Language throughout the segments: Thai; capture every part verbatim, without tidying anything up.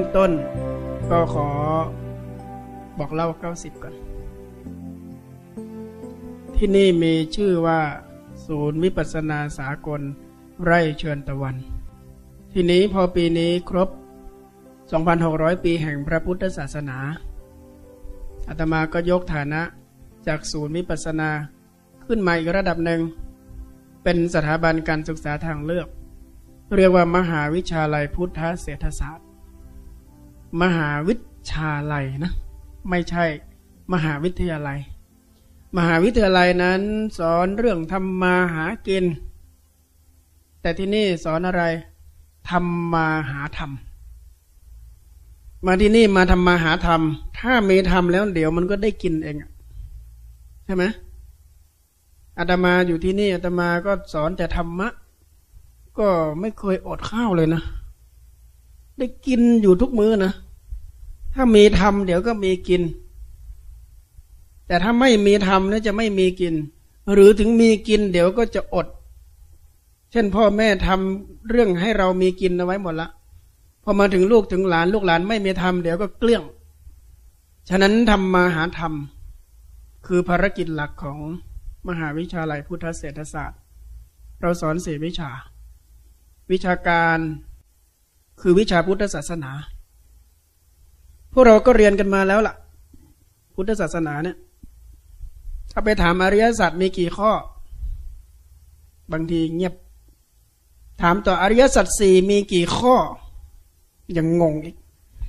ต้นก็ขอบอกเล่าเก้าสิบก่อนที่นี่มีชื่อว่าศูนย์วิปัสสนาสากลไร่เชิญตะวันทีนี้พอปีนี้ครบ สองพันหกร้อย ปีแห่งพระพุทธศาสนาอาตมาก็ยกฐานะจากศูนย์วิปัสสนาขึ้นมาอีกระดับหนึ่งเป็นสถาบันการศึกษาทางเลือกเรียกว่ามหาวิชาลัยพุทธเศรษฐศาสตร์มหาวิชาลัยนะไม่ใช่มหาวิทยาลัยมหาวิทยาลัยนั้นสอนเรื่องทำมาหากินแต่ที่นี่สอนอะไรทำมาหาธรรมมาที่นี่มาทำมาหาธรรมถ้ามีธรรมแล้วเดี๋ยวมันก็ได้กินเองใช่ไหมอาตมาอยู่ที่นี่อาตมาก็สอนแต่ธรรมะก็ไม่เคยอดข้าวเลยนะได้กินอยู่ทุกมื้อนะถ้ามีธรรมเดี๋ยวก็มีกินแต่ถ้าไม่มีธรรมเนี่ยจะไม่มีกินหรือถึงมีกินเดี๋ยวก็จะอดเช่นพ่อแม่ทำเรื่องให้เรามีกินเอาไว้หมดละพอมาถึงลูกถึงหลานลูกหลานไม่มีธรรมเดี๋ยวก็เกลี้ยงฉะนั้นทำมาหาธรรมคือภารกิจหลักของมหาวิชาลัยพุทธเศรษฐศาสตร์เราสอนสี่วิชาวิชาการคือวิชาพุทธศาสนาพวกเราก็เรียนกันมาแล้วล่ะพุทธศาสนาเนี่ยถ้าไปถามอริยสัจมีกี่ข้อบางทีเงียบถามต่ออริยสัจสี่มีกี่ข้อยังงงอีก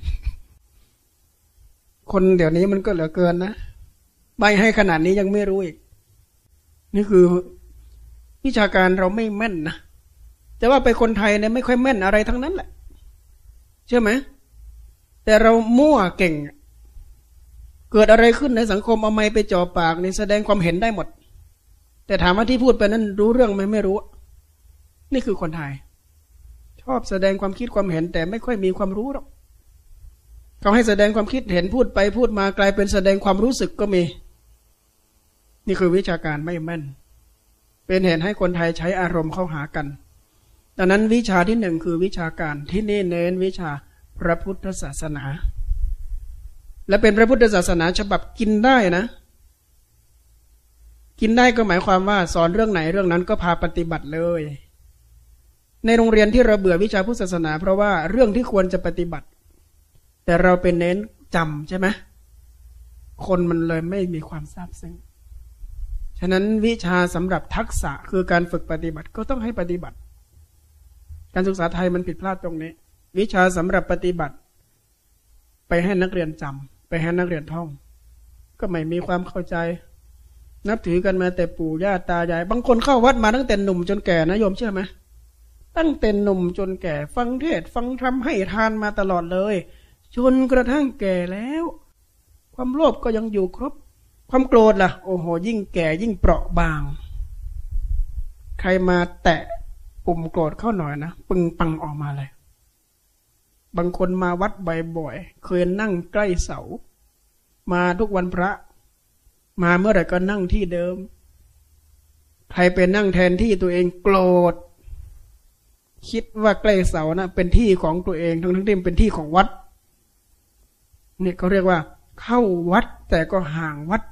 คนเดี๋ยวนี้มันก็เหลือเกินนะใบให้ขนาดนี้ยังไม่รู้อีกนี่คือวิชาการเราไม่แม่นนะแต่ว่าไปคนไทยเนี่ยไม่ค่อยแม่นอะไรทั้งนั้นแหละเชื่อไหมแต่เรามั่วเก่งเกิดอะไรขึ้นในสังคมเอาไม้ไปจ่อปากนี่แสดงความเห็นได้หมดแต่ถามว่าที่พูดไปนั้นรู้เรื่องไหมไม่รู้นี่คือคนไทยชอบแสดงความคิดความเห็นแต่ไม่ค่อยมีความรู้หรอกเขาให้แสดงความคิดเห็นพูดไปพูดมากลายเป็นแสดงความรู้สึกก็มีนี่คือวิชาการไม่แม่นเป็นเหตุให้คนไทยใช้อารมณ์เข้าหากันดังนั้นวิชาที่หนึ่งคือวิชาการที่นี่เน้นวิชาพระพุทธศาสนาและเป็นพระพุทธศาสนาฉบับกินได้นะกินได้ก็หมายความว่าสอนเรื่องไหนเรื่องนั้นก็พาปฏิบัติเลยในโรงเรียนที่เราเบื่อวิชาพุทธศาสนาเพราะว่าเรื่องที่ควรจะปฏิบัติแต่เราเป็นเน้นจำใช่ไหมคนมันเลยไม่มีความซาบซึ้งฉะนั้นวิชาสำหรับทักษะคือการฝึกปฏิบัติก็ต้องให้ปฏิบัติการศึกษาไทยมันผิดพลาดตรงนี้วิชาสำหรับปฏิบัติไปให้นักเรียนจำไปให้นักเรียนท่องก็ไม่มีความเข้าใจนับถือกันมาแต่ปู่ย่าตายายบางคนเข้าวัดมาตั้งแต่หนุ่มจนแก่นะโยมเชื่อไหมตั้งแต่หนุ่มจนแก่ฟังเทศฟังธรรมให้ทานมาตลอดเลยจนกระทั่งแก่แล้วความโลภก็ยังอยู่ครบความโกรธล่ะโอ้โหยิ่งแก่ยิ่งเปราะบางใครมาแตะปุ่มโกรธเข้าหน่อยนะปึงปังออกมาเลยบางคนมาวัดบ่อยๆเคยนั่งใกล้เสามาทุกวันพระมาเมื่อไหร่ก็นั่งที่เดิมใครไปนั่งแทนที่ตัวเองโกรธคิดว่าใกล้เสานะเป็นที่ของตัวเองทั้งทั้งที่เป็นที่ของวัดนี่เขาเรียกว่าเข้าวัดแต่ก็ห่างวัด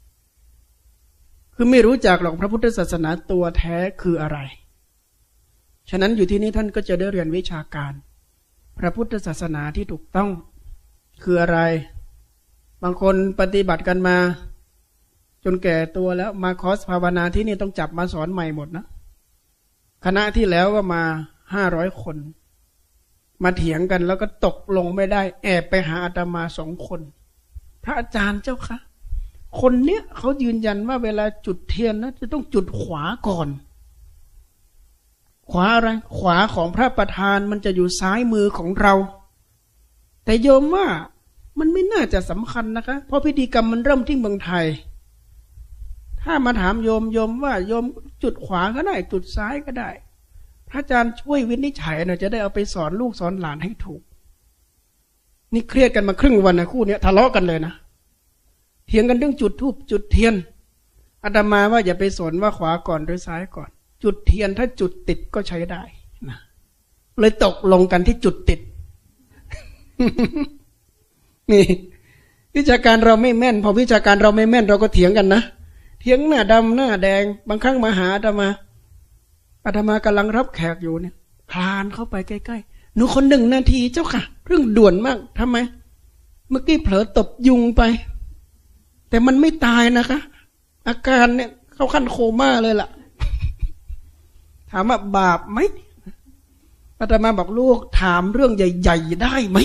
คือไม่รู้จักหรอกพระพุทธศาสนาตัวแท้คืออะไรฉะนั้นอยู่ที่นี่ท่านก็จะได้เรียนวิชาการพระพุทธศาสนาที่ถูกต้องคืออะไรบางคนปฏิบัติกันมาจนแก่ตัวแล้วมาคอร์สภาวนาที่นี่ต้องจับมาสอนใหม่หมดนะคณะที่แล้วก็มาห้าร้อยคนมาเถียงกันแล้วก็ตกลงไม่ได้แอบไปหาอาตมาสองคนพระอาจารย์เจ้าคะคนเนี้ยเขายืนยันว่าเวลาจุดเทียนนะจะต้องจุดขวาก่อนขวาอะไรขวาของพระประธานมันจะอยู่ซ้ายมือของเราแต่โยมว่ามันไม่น่าจะสำคัญนะคะเพราะพิธีกรรมมันเริ่มที่เมืองไทยถ้ามาถามโยมโยมว่าโยมจุดขวาก็ได้จุดซ้ายก็ได้พระอาจารย์ช่วยวินิจฉัยหน่อยจะได้เอาไปสอนลูกสอนหลานให้ถูกนี่เครียดกันมาครึ่งวันนะคู่นี้ทะเลาะกันเลยนะเถียงกันเรื่องจุดธูปจุดเทียนอาตมาว่าอย่าไปสนว่าขวาก่อนหรือซ้ายก่อนจุดเทียนถ้าจุดติดก็ใช้ได้นะเลยตกลงกันที่จุดติดนี่วิชาการเราไม่แม่นพอวิชาการเราไม่แม่นเราก็เถียงกันนะเถียงหน้าดำหน้าแดงบางครั้งมาหาอาตมาอาตมากำลังรับแขกอยู่เนี่ยคลานเข้าไปใกล้ๆหนูคนหนึ่งนาทีเจ้าค่ะเรื่องด่วนมากทำไมเมื่อกี้เผลอตบยุงไปแต่มันไม่ตายนะคะอาการเนี่ยเข้าขั้นโคม่าเลยล่ะถามว่าบาปไหมอาตมาบอกลูกถามเรื่องใหญ่ๆได้ไหม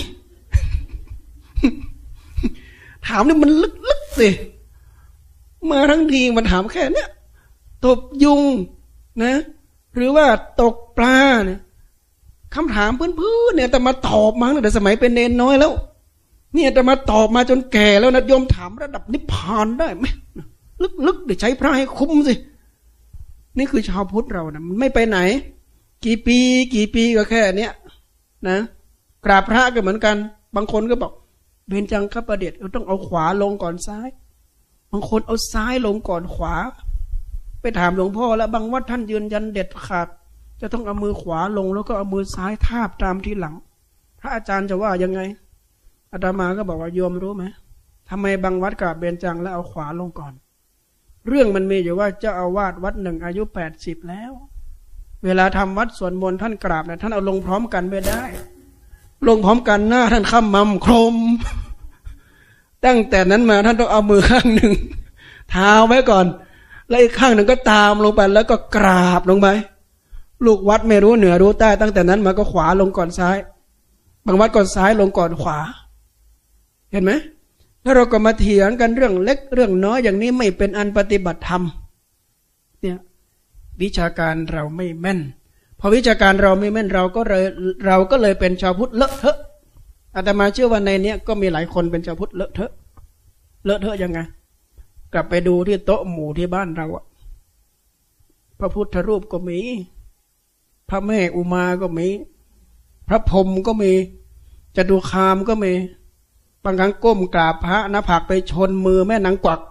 ถามนี่มันลึกๆสิมาทั้งทีมันถามแค่เนี้ยตบยุงนะหรือว่าตกปลาเนี่ยคำถามพื้นๆเนี่ยแต่มาตอบมาตั้งแต่สมัยเป็นเนนน้อยแล้วเนี่ยแต่มาตอบมาจนแก่แล้วนะโยมถามระดับนิพพานได้ไหมลึกๆเดี๋ยวใช้พระให้คุ้มสินี่คือชาวพุทธเรานะมันไม่ไปไหนกี่ปีกี่ปีก็แค่เนี้ยนะกราบพระก็เหมือนกันบางคนก็บอกเบญจังคประเดชเราต้องเอาขวาลงก่อนซ้ายบางคนเอาซ้ายลงก่อนขวาไปถามหลวงพ่อแล้วบางวัดท่านยืนยันเด็ดขาดจะต้องเอามือขวาลงแล้วก็เอามือซ้ายทาบตามที่หลังพระอาจารย์จะว่ายังไงอาตมาก็บอกว่าโยมรู้ไหมทำไมบางวัดกราบเบญจังแล้วเอาขวาลงก่อนเรื่องมันมีอยู่ว่าเจ้าอาวาสวัดหนึ่งอายุแปดสิบแล้วเวลาทำวัดสวดมนต์ท่านกราบเนี่ยท่านเอาลงพร้อมกันไม่ได้ลงพร้อมกันหน้าท่านข้ามมั่มโครมตั้งแต่นั้นมาท่านต้องเอามือข้างหนึ่งเท้าไว้ก่อนแล้วอีกข้างหนึ่งก็ตามลงไปแล้วก็กราบลงไปลูกวัดไม่รู้เหนือรู้ใต้ตั้งแต่นั้นมาก็ขวาลงก่อนซ้ายบางวัดก่อนซ้ายลงก่อนขวาเห็นไหมแล้วเราก็มาเถียงกันเรื่องเล็กเรื่องน้อยอย่างนี้ไม่เป็นอันปฏิบัติธรรมเนี่ยวิชาการเราไม่แม่นพอวิชาการเราไม่แม่นเราก็เลยเราก็เลยเป็นชาวพุทธเลอะเทอะอาตมาเชื่อว่าในเนี้ยก็มีหลายคนเป็นชาวพุทธเลอะเทอะเลอะเทอะยังไงกลับไปดูที่โต๊ะหมู่ที่บ้านเราอะพระพุทธรูปก็มีพระแม่อุมาก็มีพระพรหมก็มีจตุคามก็มีบางครั้งก้มกราบพระหน้าผากไปชนมือแม่นางกวัก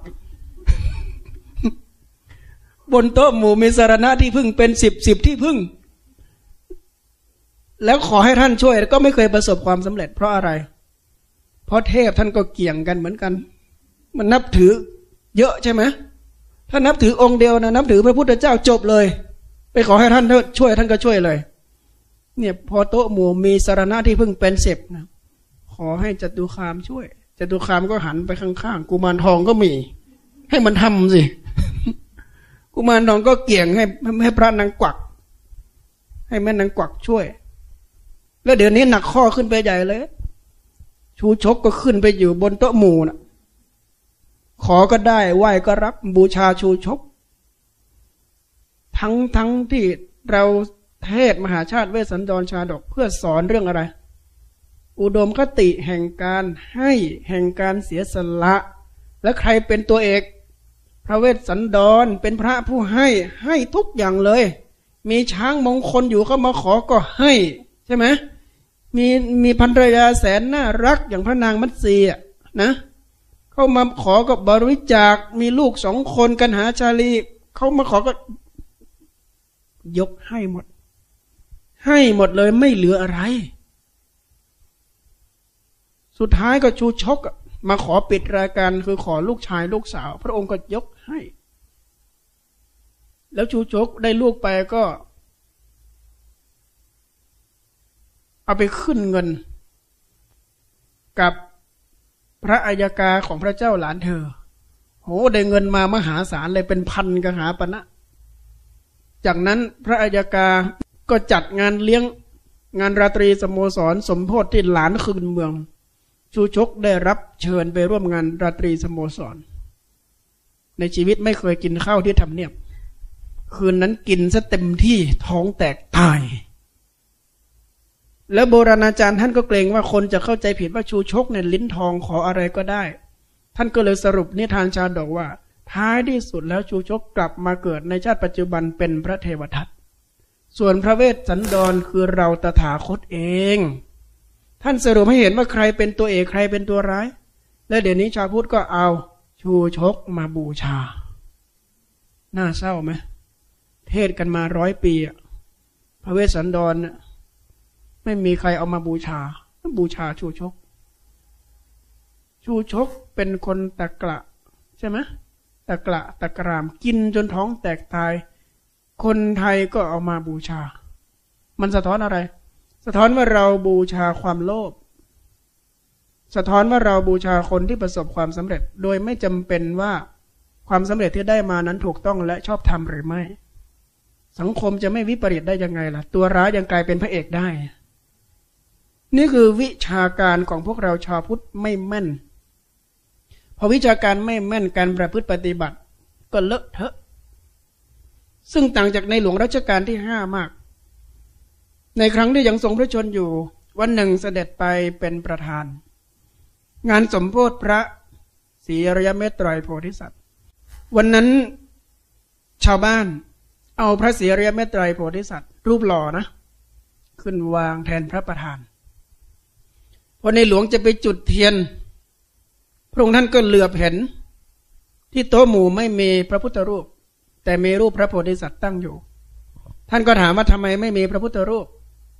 บนโต๊ะหมู่มีสารณะที่พึ่งเป็นสิบสิบที่พึ่งแล้วขอให้ท่านช่วยก็ไม่เคยประสบความสำเร็จเพราะอะไรเพราะเทพท่านก็เกี่ยงกันเหมือนกันมันนับถือเยอะใช่ไหมถ้านับถือองค์เดียวนะนับถือพระพุทธเจ้าจบเลยไปขอให้ท่านช่วยท่านก็ช่วยเลยเนี่ยพอโต๊ะหมู่มีสารณะที่พึ่งเป็นสิบนะขอให้จตุคามช่วยจตุคามก็หันไปข้างๆกุมารทองก็มีให้มันทำสิกุมารทองก็เกี่ยงให้ให้พระนางกวักให้แม่นางกวักช่วยแล้วเดี๋ยวนี้หนักข้อขึ้นไปใหญ่เลยชูชกก็ขึ้นไปอยู่บนโต๊ะหมู่นะขอก็ได้ไหว้ก็รับบูชาชูชกทั้งทั้งที่เราเทศมหาชาติเวสสันดรชาดกเพื่อสอนเรื่องอะไรอุดมคติแห่งการให้แห่งการเสียสละและใครเป็นตัวเอกพระเวสสันดรเป็นพระผู้ให้ให้ทุกอย่างเลยมีช้างมงคลอยู่เข้ามาขอก็ให้ใช่ไหมมีมีภรรยาแสนน่ารักอย่างพระนางมัตสีอ่ะนะเข้ามาขอกับบริจาคมีลูกสองคนกันหาชาลีเขามาขอก็ยกให้หมดให้หมดเลยไม่เหลืออะไรสุดท้ายก็ชูชกมาขอปิดรายการคือขอลูกชายลูกสาวพระองค์ก็ยกให้แล้วชูชกได้ลูกไปก็เอาไปขึ้นเงินกับพระอัยกาของพระเจ้าหลานเธอโหได้เงินมามหาศาลเลยเป็นพันกหาปณะจากนั้นพระอัยกาก็จัดงานเลี้ยงงานราตรีสโมสรสมโภชที่หลานคืนเมืองชูชกได้รับเชิญไปร่วมงานราตรีสโมสรในชีวิตไม่เคยกินข้าวที่ทำเนียบคืนนั้นกินซะเต็มที่ท้องแตกตายแล้วโบราณอาจารย์ท่านก็เกรงว่าคนจะเข้าใจผิดว่าชูชกเนี่ยลิ้นทองขออะไรก็ได้ท่านก็เลยสรุปนิทานชาดกว่าท้ายที่สุดแล้วชูชกกลับมาเกิดในชาติปัจจุบันเป็นพระเทวทัตส่วนพระเวสสันดรคือเราตถาคตเองท่านสรุปให้เห็นว่าใครเป็นตัวเอกใครเป็นตัวร้ายและเดี๋ยวนี้ชาวพุทธก็เอาชูชกมาบูชาน่าเศร้าไหมเทศกันมาร้อยปีพระเวสสันดรไม่มีใครเอามาบูชาบูชาชูชกชูชกเป็นคนตะกละใช่ไหมตะกละตะกรามกินจนท้องแตกตายคนไทยก็เอามาบูชามันสะท้อนอะไรสะท้อนว่าเราบูชาความโลภสะท้อนว่าเราบูชาคนที่ประสบความสำเร็จโดยไม่จำเป็นว่าความสำเร็จที่ได้มานั้นถูกต้องและชอบธรรมหรือไม่สังคมจะไม่วิปริตได้ยังไงล่ะตัวร้ายยังกลายเป็นพระเอกได้นี่คือวิชาการของพวกเราชาวพุทธไม่แม่นพอวิชาการไม่แม่นการประพฤติปฏิบัติก็เลอะเทอะซึ่งต่างจากในหลวงรัชกาลที่ห้ามากในครั้งที่ยังทรงพระชนอยู่วันหนึ่งเสด็จไปเป็นประธานงานสมโภชพระศรีอริยเมตไตรโพธิสัตว์วันนั้นชาวบ้านเอาพระศรีอริยเมตไตรโพธิสัตว์รูปหล่อนะขึ้นวางแทนพระประธานพอในหลวงจะไปจุดเทียนพระองค์ท่านก็เหลือบเห็นที่โต๊ะหมู่ไม่มีพระพุทธรูปแต่มีรูปพระโพธิสัตว์ตั้งอยู่ท่านก็ถามว่าทำไมไม่มีพระพุทธรูป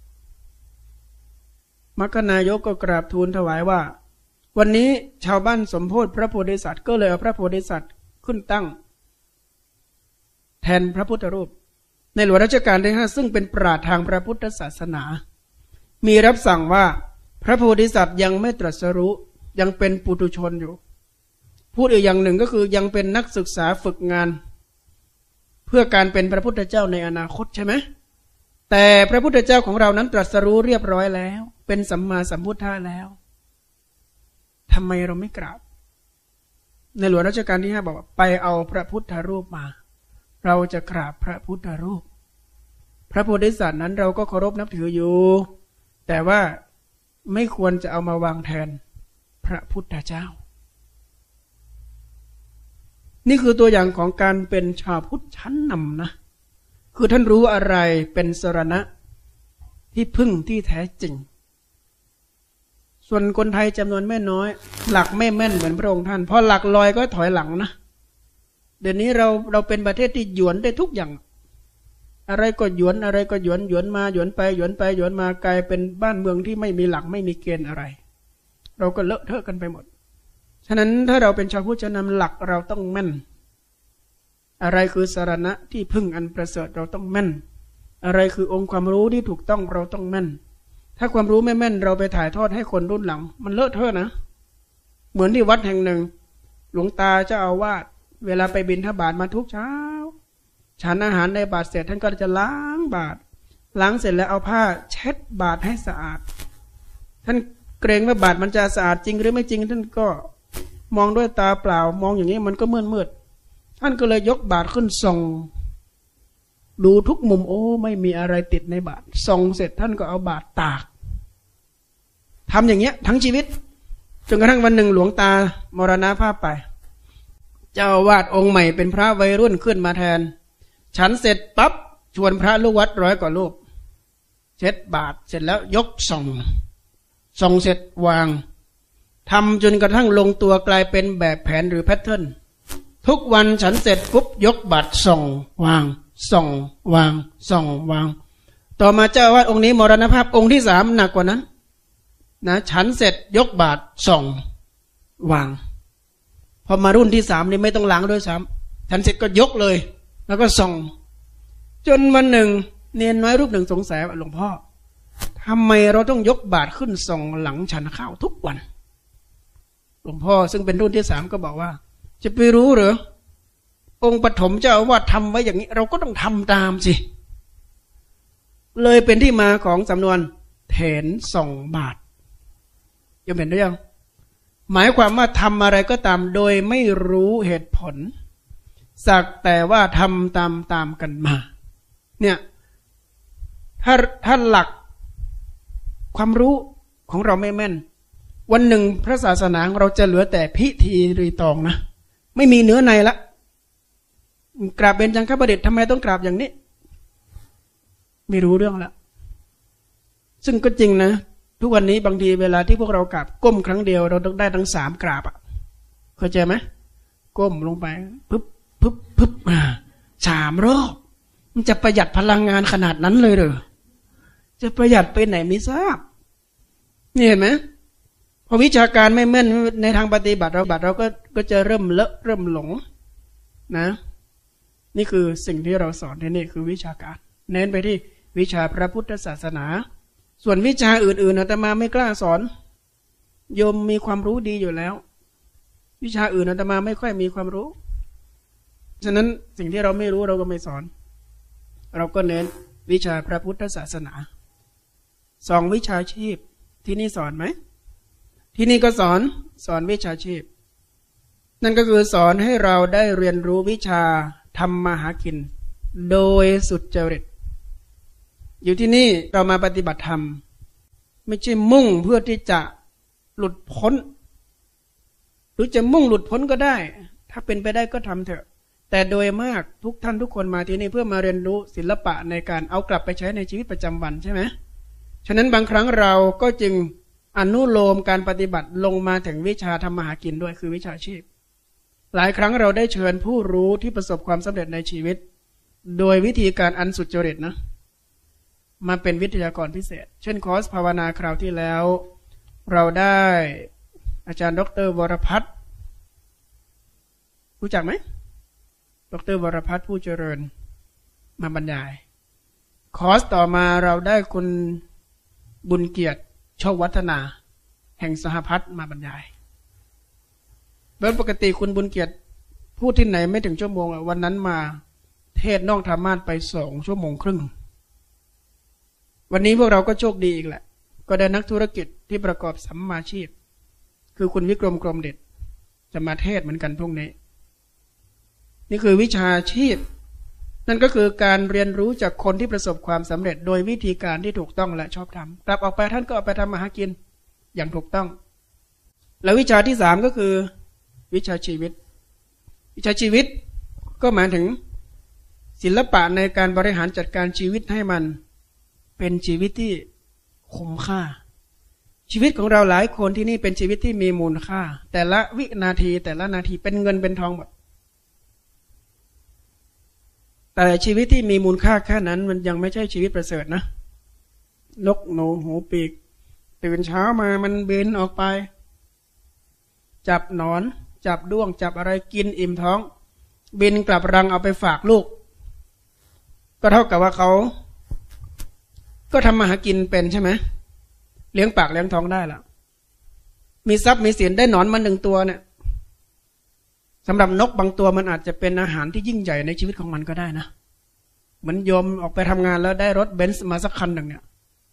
มรคนายกก็กราบทูลถวายว่าวันนี้ชาวบ้านสมโภชพระโพธิสัตว์ก็เลยเอาพระโพธิสัตว์ขึ้นตั้งแทนพระพุทธรูปในหลวงรัชกาลที่ห้าซึ่งเป็นปราชญ์ทางพระพุทธศาสนามีรับสั่งว่าพระโพธิสัตว์ยังไม่ตรัสรู้ยังเป็นปุถุชนอยู่พูดอีกอย่างหนึ่งก็คือยังเป็นนักศึกษาฝึกงานเพื่อการเป็นพระพุทธเจ้าในอนาคตใช่ไหมแต่พระพุทธเจ้าของเรานั้นตรัสรู้เรียบร้อยแล้วเป็นสัมมาสัมพุทธะแล้วทำไมเราไม่กราบในหลวงรัชกาลที่ห้าบอกว่าไปเอาพระพุทธรูปมาเราจะกราบพระพุทธรูปพระโพธิสัตว์นั้นเราก็เคารพนับถืออยู่แต่ว่าไม่ควรจะเอามาวางแทนพระพุทธเจ้านี่คือตัวอย่างของการเป็นชาวพุทธชั้นนำนะคือท่านรู้อะไรเป็นสรณะที่พึ่งที่แท้จริงส่วนคนไทยจำนวนไม่น้อยหลักไม่แม่นเหมือนพระองค์ท่านพอหลักลอยก็ถอยหลังนะเดี๋ยวนี้เราเราเป็นประเทศที่หยวนได้ทุกอย่างอะไรก็หยวนอะไรก็หยวนหยวนมาหยวนไปหยวนไปหยวนมากลายเป็นบ้านเมืองที่ไม่มีหลักไม่มีเกณฑ์อะไรเราก็เลอะเทอะกันไปหมดฉะนั้นถ้าเราเป็นชาวพุทธจะนำหลักเราต้องแม่นอะไรคือสรณะที่พึ่งอันประเสริฐเราต้องแม่นอะไรคือองค์ความรู้ที่ถูกต้องเราต้องแม่นถ้าความรู้ไม่แม่นเราไปถ่ายทอดให้คนรุ่นหลังมันเลอะเทอะนะเหมือนที่วัดแห่งหนึ่งหลวงตาเจ้าอาวาสเวลาไปบิณฑบาตมาทุกเช้าฉันอาหารในบาตรเสร็จท่านก็จะล้างบาตรล้างเสร็จแล้วเอาผ้าเช็ดบาตรให้สะอาดท่านเกรงว่าบาตรมันจะสะอาดจริงหรือไม่จริงท่านก็มองด้วยตาเปล่ามองอย่างนี้มันก็มืดมืดท่านก็เลยยกบาตรขึ้นส่องดูทุกมุมโอ้ไม่มีอะไรติดในบาตรส่องเสร็จท่านก็เอาบาตรตากทำอย่างเงี้ยทั้งชีวิตจนกระทั่งวันหนึ่งหลวงตามรณภาพไปเจ้าอาวาสองค์ใหม่เป็นพระวัยรุ่นขึ้นมาแทนฉันเสร็จปั๊บชวนพระลูกวัดร้อยกว่ารูปเช็ดบาตรเสร็จแล้วยกส่องส่องเสร็จวางทำจนกระทั่งลงตัวกลายเป็นแบบแผนหรือแพทเทิร์นทุกวันฉันเสร็จปุ๊บยกบาตรส่องวางส่องวางส่องวางต่อมาเจ้าอาวาสองค์นี้มรณภาพองค์ที่สามหนักกว่านั้นนะฉันเสร็จยกบาตรส่องวางพอมารุ่นที่สามนี่ไม่ต้องล้างด้วยซ้ำฉันเสร็จก็ยกเลยแล้วก็ส่องจนวันหนึ่งเนนน้อยรูปหนึ่งสงสัยว่าหลวงพ่อทำไมเราต้องยกบาตรขึ้นส่องหลังฉันข้าวทุกวันหลวงพ่อซึ่งเป็นรุ่นที่สามก็บอกว่าจะไปรู้เหรอองค์ปฐมเจ้าอาวาสทำไว้อย่างนี้เราก็ต้องทำตามสิเลยเป็นที่มาของสำนวนเถนส่องบาตรยังเห็นได้ยังหมายความว่าทำอะไรก็ตามโดยไม่รู้เหตุผลสักแต่ว่าทำตามตามกันมาเนี่ยถ้าถ้าหลักความรู้ของเราไม่แม่นวันหนึ่งพระศาสนาของเราจะเหลือแต่พิธีรีตองนะไม่มีเนื้อในละกราบเบญจางคประดิษฐ์ทำไมต้องกราบอย่างนี้ไม่รู้เรื่องละซึ่งก็จริงนะทุกวันนี้บางทีเวลาที่พวกเรากราบก้มครั้งเดียวเราต้องได้ทั้งสามกราบอ่ะเข้าใจไหมก้มลงไปปึ๊บปึ๊บปึ๊บอ่าสามรอบมันจะประหยัดพลังงานขนาดนั้นเลยเหรอจะประหยัดไปไหนไม่ทราบนี่เห็นไหมพอวิชาการไม่แม่นในทางปฏิบัติเราบัติเราก็ก็จะเริ่มเลอะเริ่มหลงนะนี่คือสิ่งที่เราสอนที่นี่คือวิชาการเน้นไปที่วิชาพระพุทธศาสนาส่วนวิชาอื่นๆอาตมาไม่กล้าสอนโยมมีความรู้ดีอยู่แล้ววิชาอื่นอาตมาไม่ค่อยมีความรู้ฉะนั้นสิ่งที่เราไม่รู้เราก็ไม่สอนเราก็เน้นวิชาพระพุทธศาสนาสองวิชาชีพที่นี่สอนไหมที่นี่ก็สอนสอนวิชาชีพนั่นก็คือสอนให้เราได้เรียนรู้วิชาทำมาหากินโดยสุจริตอยู่ที่นี่เรามาปฏิบัติธรรมไม่ใช่มุ่งเพื่อที่จะหลุดพ้นหรือจะมุ่งหลุดพ้นก็ได้ถ้าเป็นไปได้ก็ทำเถอะแต่โดยมากทุกท่านทุกคนมาที่นี่เพื่อมาเรียนรู้ศิลปะในการเอากลับไปใช้ในชีวิตประจำวันใช่ไหมฉะนั้นบางครั้งเราก็จึงอนุโลมการปฏิบัติลงมาถึงวิชาทำมาหากินด้วยคือวิชาชีพหลายครั้งเราได้เชิญผู้รู้ที่ประสบความสำเร็จในชีวิตโดยวิธีการอันสุจริตนะมาเป็นวิทยากรพิเศษเช่นคอร์สภาวนาคราวที่แล้วเราได้อาจารย์ดร.วรพัฒน์รู้จักไหมดร.วรพัฒน์ผู้เจริญมาบรรยายคอร์สต่อมาเราได้คุณบุญเกียรติโชควัฒนาแห่งสหพัฒน์มาบรรยายโดยปกติคุณบุญเกียรติพูดที่ไหนไม่ถึงชั่วโมงวันนั้นมาเทศนอกธรรมาสไปสองชั่วโมงครึ่งวันนี้พวกเราก็โชคดีอีกแหละก็ได้นักธุรกิจที่ประกอบสัมมาชีพคือคุณวิกรมกรมเด็ดจะมาเทศเหมือนกันพรุ่งนี้นี่คือวิชาชีพนั่นก็คือการเรียนรู้จากคนที่ประสบความสำเร็จโดยวิธีการที่ถูกต้องและชอบธรรมกลับออกไปท่านก็เอาไปทำมาหากินอย่างถูกต้องแล้ววิชาที่สามก็คือวิชาชีวิตวิชาชีวิตก็หมายถึงศิลปะในการบริหารจัดการชีวิตให้มันเป็นชีวิตที่คุ้มค่าชีวิตของเราหลายคนที่นี่เป็นชีวิตที่มีมูลค่าแต่ละวินาทีแต่ละนาทีเป็นเงินเป็นทองหมดแต่ชีวิตที่มีมูลค่าแค่นั้นมันยังไม่ใช่ชีวิตประเสริฐนะนกหนูหูปีกตื่นเช้ามามันบินออกไปจับหนอนจับด้วงจับอะไรกินอิ่มท้องบินกลับรังเอาไปฝากลูกก็เท่ากับว่าเขาก็ทำมาหากินเป็นใช่ไหมเลี้ยงปากเลี้ยงท้องได้แล้วมีทรัพย์มีสินได้หนอนมาหนึ่งตัวเนี่ยสำหรับนกบางตัวมันอาจจะเป็นอาหารที่ยิ่งใหญ่ในชีวิตของมันก็ได้นะเหมือนโยมออกไปทำงานแล้วได้รถเบนซ์มาสักคันหนึ่งเนี่ย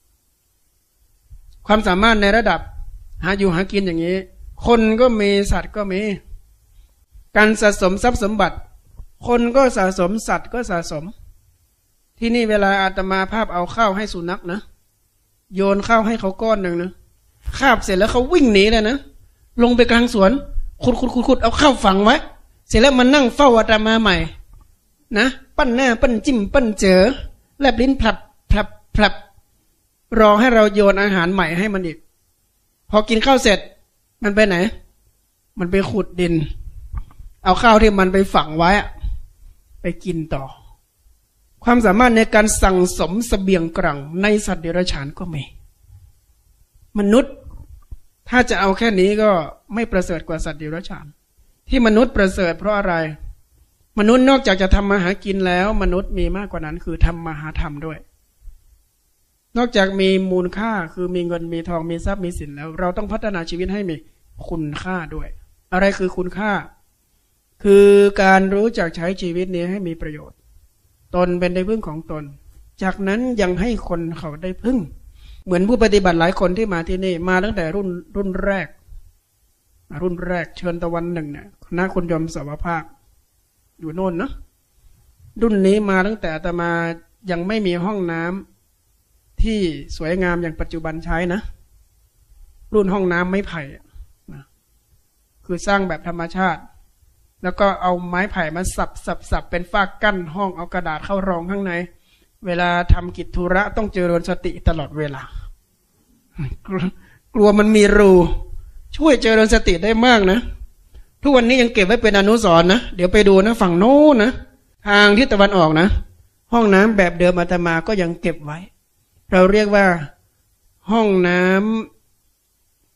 ความสามารถในระดับหาอยู่หากินอย่างนี้คนก็มีสัตว์ก็มีการสะสมทรัพย์สมบัติคนก็สะสมสัตว์ก็สะสมที่นี่เวลาอาตมาภาพเอาข้าวให้สุนัขนะโยนข้าวให้เขาก้อนหนึ่งนะคาบเสร็จแล้วเขาวิ่งหนีเลยนะลงไปกลางสวนขุดขุดขุดขุดเอาข้าวฝังไว้เสร็จแล้วมันนั่งเฝ้าอาตมาใหม่นะปั้นหน้าปั้นจิ้มปั้นเจอแลบลิ้นผลับผลับผลับรอให้เราโยนอาหารใหม่ให้มันอีกพอกินข้าวเสร็จมันไปไหนมันไปขุดดินเอาข้าวที่มันไปฝังไว้ไปกินต่อความสามารถในการสั่งสมเสบียงกลั่งในสัตว์เดรัจฉานก็มีมนุษย์ถ้าจะเอาแค่นี้ก็ไม่ประเสริฐกว่าสัตว์เดรัจฉานที่มนุษย์ประเสริฐเพราะอะไรมนุษย์นอกจากจะทำมาหากินแล้วมนุษย์มีมากกว่านั้นคือทำมาหาธรรมด้วยนอกจากมีมูลค่าคือมีเงินมีทองมีทรัพย์มีสินแล้วเราต้องพัฒนาชีวิตให้มีคุณค่าด้วยอะไรคือคุณค่าคือการรู้จักใช้ชีวิตนี้ให้มีประโยชน์ตนเป็นได้พึ่งของตนจากนั้นยังให้คนเขาได้พึ่งเหมือนผู้ปฏิบัติหลายคนที่มาที่นี่มาตั้งแต่รุ่นรุ่นแรกรุ่นแรกเชิญตะวันหนึ่งเนี่ยคณะคุณยมสวภาคอยู่โน่นนะรุ่นนี้มาตั้งแต่อาตมายังไม่มีห้องน้ำที่สวยงามอย่างปัจจุบันใช้นะรุ่นห้องน้ำไม้ไผ่นะคือสร้างแบบธรรมชาติแล้วก็เอาไม้ไผ่มาสับสับสับเป็นฟากกั้นห้องเอากระดาษเข้ารองข้างในเวลาทำกิจธุระต้องเจริญสติตลอดเวลากลัวมันมีรูช่วยเจริญสติได้มากนะทุกวันนี้ยังเก็บไว้เป็นอนุสรณ์นะเดี๋ยวไปดูนะฝั่งโน้นนะทางทิศตะวันออกนะห้องน้ำแบบเดิมอาตมาก็ยังเก็บไว้เราเรียกว่าห้องน้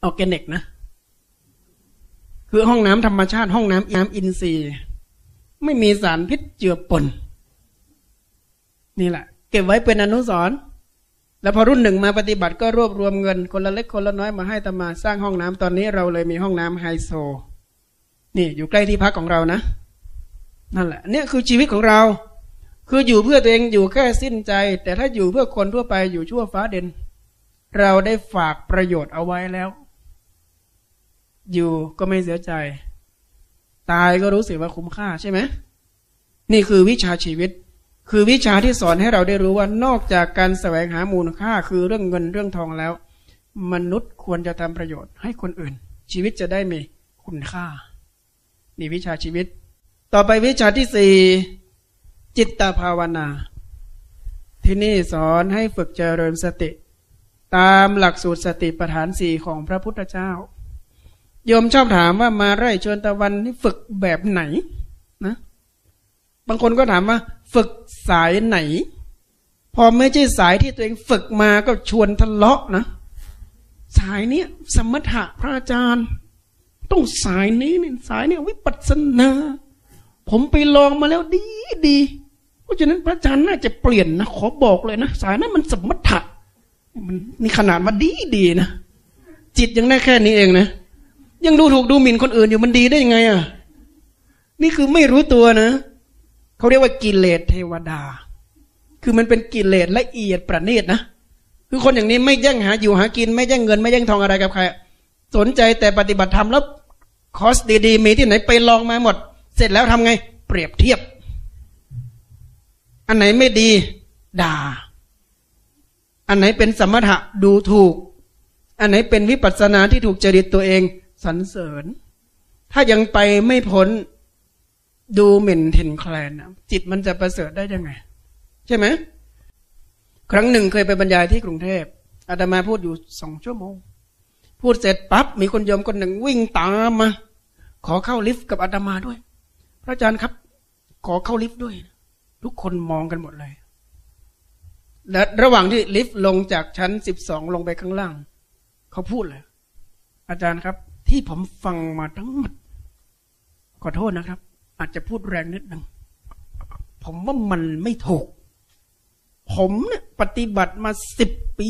ออร์แกนิกนะคือห้องน้ำธรรมชาติห้องน้ำน้ำอินทรีย์ไม่มีสารพิษเจือปนนี่แหละเก็บไว้เป็นอนุสรณ์แล้วพอรุ่นหนึ่งมาปฏิบัติก็รวบรวมเงินคนละเล็กคนละน้อยมาให้อาตมาสร้างห้องน้ำตอนนี้เราเลยมีห้องน้ำไฮโซนี่อยู่ใกล้ที่พักของเรานะนั่นแหละเนี่ยคือชีวิตของเราคืออยู่เพื่อตัวเองอยู่แค่สิ้นใจแต่ถ้าอยู่เพื่อคนทั่วไปอยู่ชั่วฟ้าเด่นเราได้ฝากประโยชน์เอาไว้แล้วอยู่ก็ไม่เสียใจตายก็รู้สึกว่าคุ้มค่าใช่ไหมนี่คือวิชาชีวิตคือวิชาที่สอนให้เราได้รู้ว่านอกจากการแสวงหามูลค่าคือเรื่องเงินเรื่องทองแล้วมนุษย์ควรจะทำประโยชน์ให้คนอื่นชีวิตจะได้มีคุณค่านี่วิชาชีวิตต่อไปวิชาที่สี่จิตตภาวนาที่นี่สอนให้ฝึกเจริญสติตามหลักสูตรสติปัฏฐานสี่ของพระพุทธเจ้าโยมชอบถามว่ามาไร่ชวนตะวันนี่ฝึกแบบไหนนะบางคนก็ถามว่าฝึกสายไหนพอไม่ใช่สายที่ตัวเองฝึกมาก็ชวนทะเลาะนะสายนี้สมถะพระอาจารย์ต้องสายนี้นี่สายนี้วิปัสสนาผมไปลองมาแล้วดีดีเพราะฉะนั้นพระอาจารย์น่าจะเปลี่ยนนะขอบอกเลยนะสายนั้นมันสมถะมันนี่ขนาดมาดีดีนะจิตยังได้แค่นี้เองนะยังดูถูกดูหมิ่นคนอื่นอยู่มันดีได้ยังไงอ่ะนี่คือไม่รู้ตัวนะเขาเรียกว่ากิเลสเทวดาคือมันเป็นกิเลสละเอียดประณีตนะคือคนอย่างนี้ไม่แย่งหาอยู่หากินไม่แย่งเงินไม่แย่งทองอะไรกับใครสนใจแต่ปฏิบัติธรรมแล้วคอร์สดีๆมีที่ไหนไปลองมาหมดเสร็จแล้วทำไงเปรียบเทียบอันไหนไม่ดีด่าอันไหนเป็นสมถะดูถูกอันไหนเป็นวิปัสสนาที่ถูกจริตตัวเองสรรเสริญถ้ายังไปไม่พ้นดูหมิ่นเห็นแคลนจิตมันจะประเสริฐได้ยังไงใช่ไหมครั้งหนึ่งเคยไปบรรยายที่กรุงเทพอาตมาพูดอยู่สองชั่วโมงพูดเสร็จปั๊บมีคนโยมคนหนึ่งวิ่งตามมาขอเข้าลิฟต์กับอาตมาด้วยพระอาจารย์ครับขอเข้าลิฟต์ด้วยทุกคนมองกันหมดเลยและระหว่างที่ลิฟต์ลงจากชั้นสิบสองลงไปข้างล่างเขาพูดเลยอาจารย์ครับที่ผมฟังมาทั้งหมดขอโทษนะครับอาจจะพูดแรงนิดนึงผมว่ามันไม่ถูกผมเนี่ยปฏิบัติมาสิบปี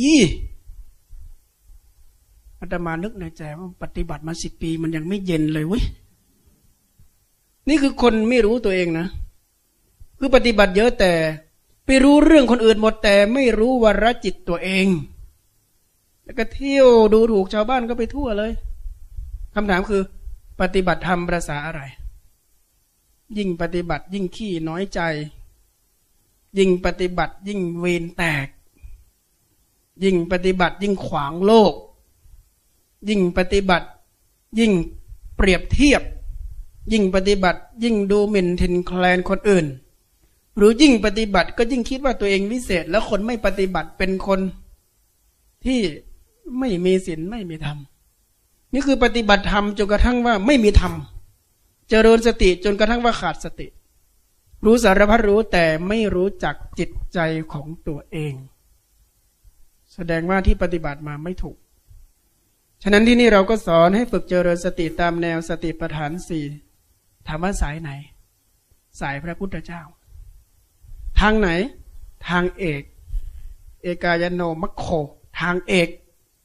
อาตมานึกในใจว่าปฏิบัติมาสิบปีมันยังไม่เย็นเลยเว้ยนี่คือคนไม่รู้ตัวเองนะคือปฏิบัติเยอะแต่ไปรู้เรื่องคนอื่นหมดแต่ไม่รู้วาระจิตตัวเองแล้วก็เที่ยวดูถูกชาวบ้านก็ไปทั่วเลยคำถามคือปฏิบัติธรรมภาษาอะไรยิ่งปฏิบัติยิ่งขี้น้อยใจยิ่งปฏิบัติยิ่งเวรแตกยิ่งปฏิบัติยิ่งขวางโลกยิ่งปฏิบัติยิ่งเปรียบเทียบยิ่งปฏิบัติยิ่งดูหมิ่นทินแคลนคนอื่นหรือยิ่งปฏิบัติก็ยิ่งคิดว่าตัวเองวิเศษแล้วคนไม่ปฏิบัติเป็นคนที่ไม่มีศีลไม่มีธรรมนี่คือปฏิบัติธรรมจนกระทั่งว่าไม่มีธรรมเจริญสติจนกระทั่งว่าขาดสติรู้สารพัดรู้แต่ไม่รู้จักจิตใจของตัวเองแสดงว่าที่ปฏิบัติมาไม่ถูกฉะนั้นที่นี่เราก็สอนให้ฝึกเจริญสติตามแนวสติปัฏฐานสี่ถามว่าสายไหนสายพระพุทธเจ้าทางไหนทางเอกเอกายโนมัคโคทางเอก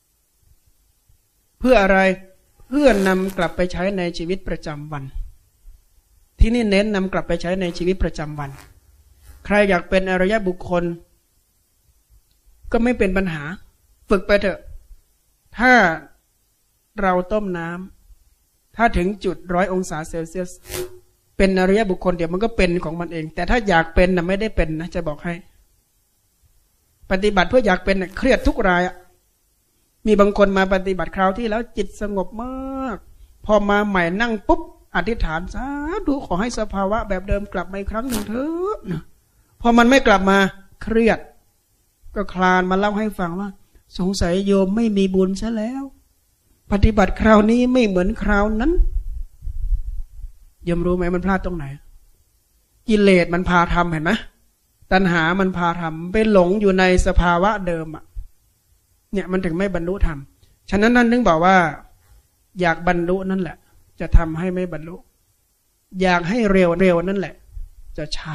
เพื่ออะไรเพื่อนำกลับไปใช้ในชีวิตประจำวันที่นี่เน้นนำกลับไปใช้ในชีวิตประจำวันใครอยากเป็นอริยบุคคลก็ไม่เป็นปัญหาฝึกไปเถอะถ้าเราต้มน้ำถ้าถึงจุดร้อยองศาเซลเซียสเป็นอริยบุคคลเดี๋ยวมันก็เป็นของมันเองแต่ถ้าอยากเป็นนะไม่ได้เป็นนะจะบอกให้ปฏิบัติเพื่ออยากเป็นนะเครียดทุกรายมีบางคนมาปฏิบัติคราวที่แล้วจิตสงบมากพอมาใหม่นั่งปุ๊บอธิษฐานสาธุขอให้สภาวะแบบเดิมกลับมาอีกครั้งหนึ่งเถอะนะพอมันไม่กลับมาเครียดก็คลานมาเล่าให้ฟังว่าสงสัยโยมไม่มีบุญซะแล้วปฏิบัติคราวนี้ไม่เหมือนคราวนั้นโยมรู้ไหมมันพลาดตรงไหนกิเลสมันพาทำเห็นไหมตัณหามันพาทำไปหลงอยู่ในสภาวะเดิมอ่ะเนี่ยมันถึงไม่บรรลุธรรมฉะนั้นนั่นนึกบอกว่าอยากบรรลุนั่นแหละจะทำให้ไม่บรรลุอยากให้เร็วเร็วนั่นแหละจะช้า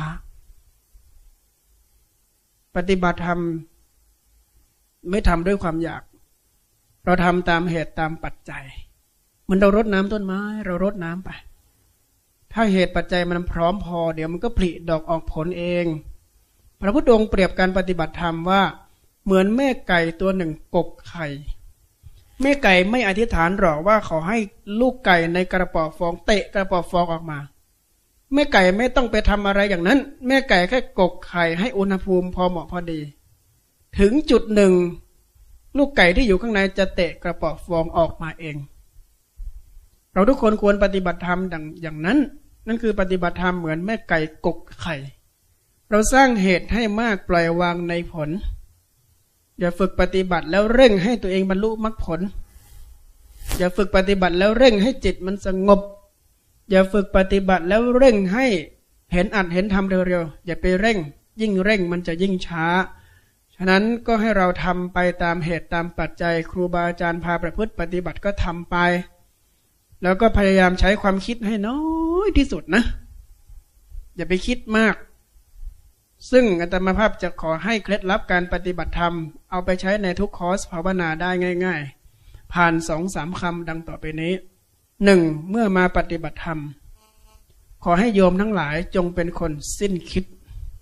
ปฏิบัติธรรมไม่ทำด้วยความอยากเราทำตามเหตุตามปัจจัยเหมือนเรารดน้ำต้นไม้เรารดน้ำไปถ้าเหตุปัจจัยมันพร้อมพอเดี๋ยวมันก็ผลิดอกออกผลเองพระพุทธองค์เปรียบการปฏิบัติธรรมว่าเหมือนแม่ไก่ตัวหนึ่งกกไข่แม่ไก่ไม่อธิษฐานหรอกว่าขอให้ลูกไก่ในกระป๋องฟองเตะกระป๋องฟองออกมาแม่ไก่ไม่ต้องไปทำอะไรอย่างนั้นแม่ไก่แค่กกไข่ให้อุณหภูมิพอเหมาะพอดีถึงจุดหนึ่งลูกไก่ที่อยู่ข้างในจะเตะกระป๋องฟองออกมาเองเราทุกคนควรปฏิบัติธรรมดังอย่างนั้นนั่นคือปฏิบัติธรรมเหมือนแม่ไก่กกไข่เราสร้างเหตุให้มากปล่อยวางในผลอย่าฝึกปฏิบัติแล้วเร่งให้ตัวเองบรรลุมรรคผลอย่าฝึกปฏิบัติแล้วเร่งให้จิตมันสงบอย่าฝึกปฏิบัติแล้วเร่งให้เห็นอัดเห็นทำเร็วๆอย่าไปเร่งยิ่งเร่งมันจะยิ่งช้าฉะนั้นก็ให้เราทำไปตามเหตุตามปัจจัยครูบาอาจารย์พาประพฤติปฏิบัติก็ทำไปแล้วก็พยายามใช้ความคิดให้น้อยที่สุดนะอย่าไปคิดมากซึ่งอาตมาภาพจะขอให้เคล็ดลับการปฏิบัติธรรมเอาไปใช้ในทุกคอร์สภาวนาได้ง่ายๆผ่านสองสามคำดังต่อไปนี้หนึ่งเมื่อมาปฏิบัติธรรมขอให้โยมทั้งหลายจงเป็นคนสิ้นคิด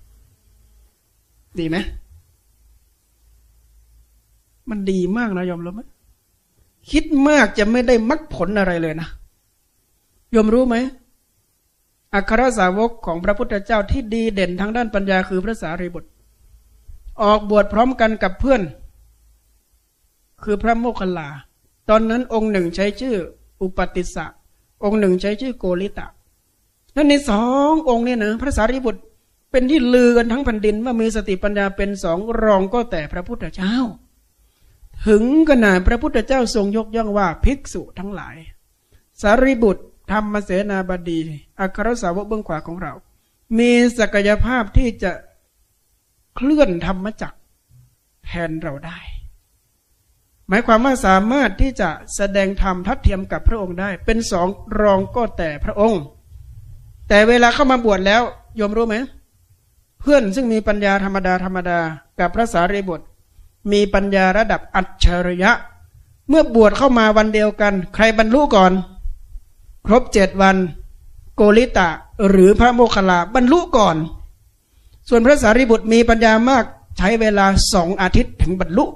ดีไหมมันดีมากนะโยมรู้ไหมคิดมากจะไม่ได้มรรคผลอะไรเลยนะโยมรู้ไหมอัครสาวกของพระพุทธเจ้าที่ดีเด่นทางด้านปัญญาคือพระสารีบุตรออกบวชพร้อมกันกับเพื่อนคือพระโมคคัลลาตอนนั้นองค์หนึ่งใช้ชื่ออุปติสสะองค์หนึ่งใช้ชื่อโกริตะนั่นในสององค์เนี่ยนะพระสารีบุตรเป็นที่ลือกันทั้งแผ่นดินว่ามีสติปัญญาเป็นสองรองก็แต่พระพุทธเจ้าถึงขนาดพระพุทธเจ้าทรงยกย่องว่าภิกษุทั้งหลายสารีบุตรธรรมเสนาบดีอัครสาวกเบื้องขวาของเรามีศักยภาพที่จะเคลื่อนธรรมจักรแทนเราได้หมายความว่าสามารถที่จะแสดงธรรมทัดเทียมกับพระองค์ได้เป็นสองรองก็แต่พระองค์แต่เวลาเข้ามาบวชแล้วโยมรู้ไหมเพื่อนซึ่งมีปัญญาธรรมดาธรรมดากับพระสารีบุตรมีปัญญาระดับอัจฉริยะเมื่อบวชเข้ามาวันเดียวกันใครบรรลุก่อนครบเจ็ดวันโกริตะหรือพระโมคคัลลาบรรลุก่อนส่วนพระสารีบุตรมีปัญญามากใช้เวลาสองอาทิตย์ถึงบรรลุ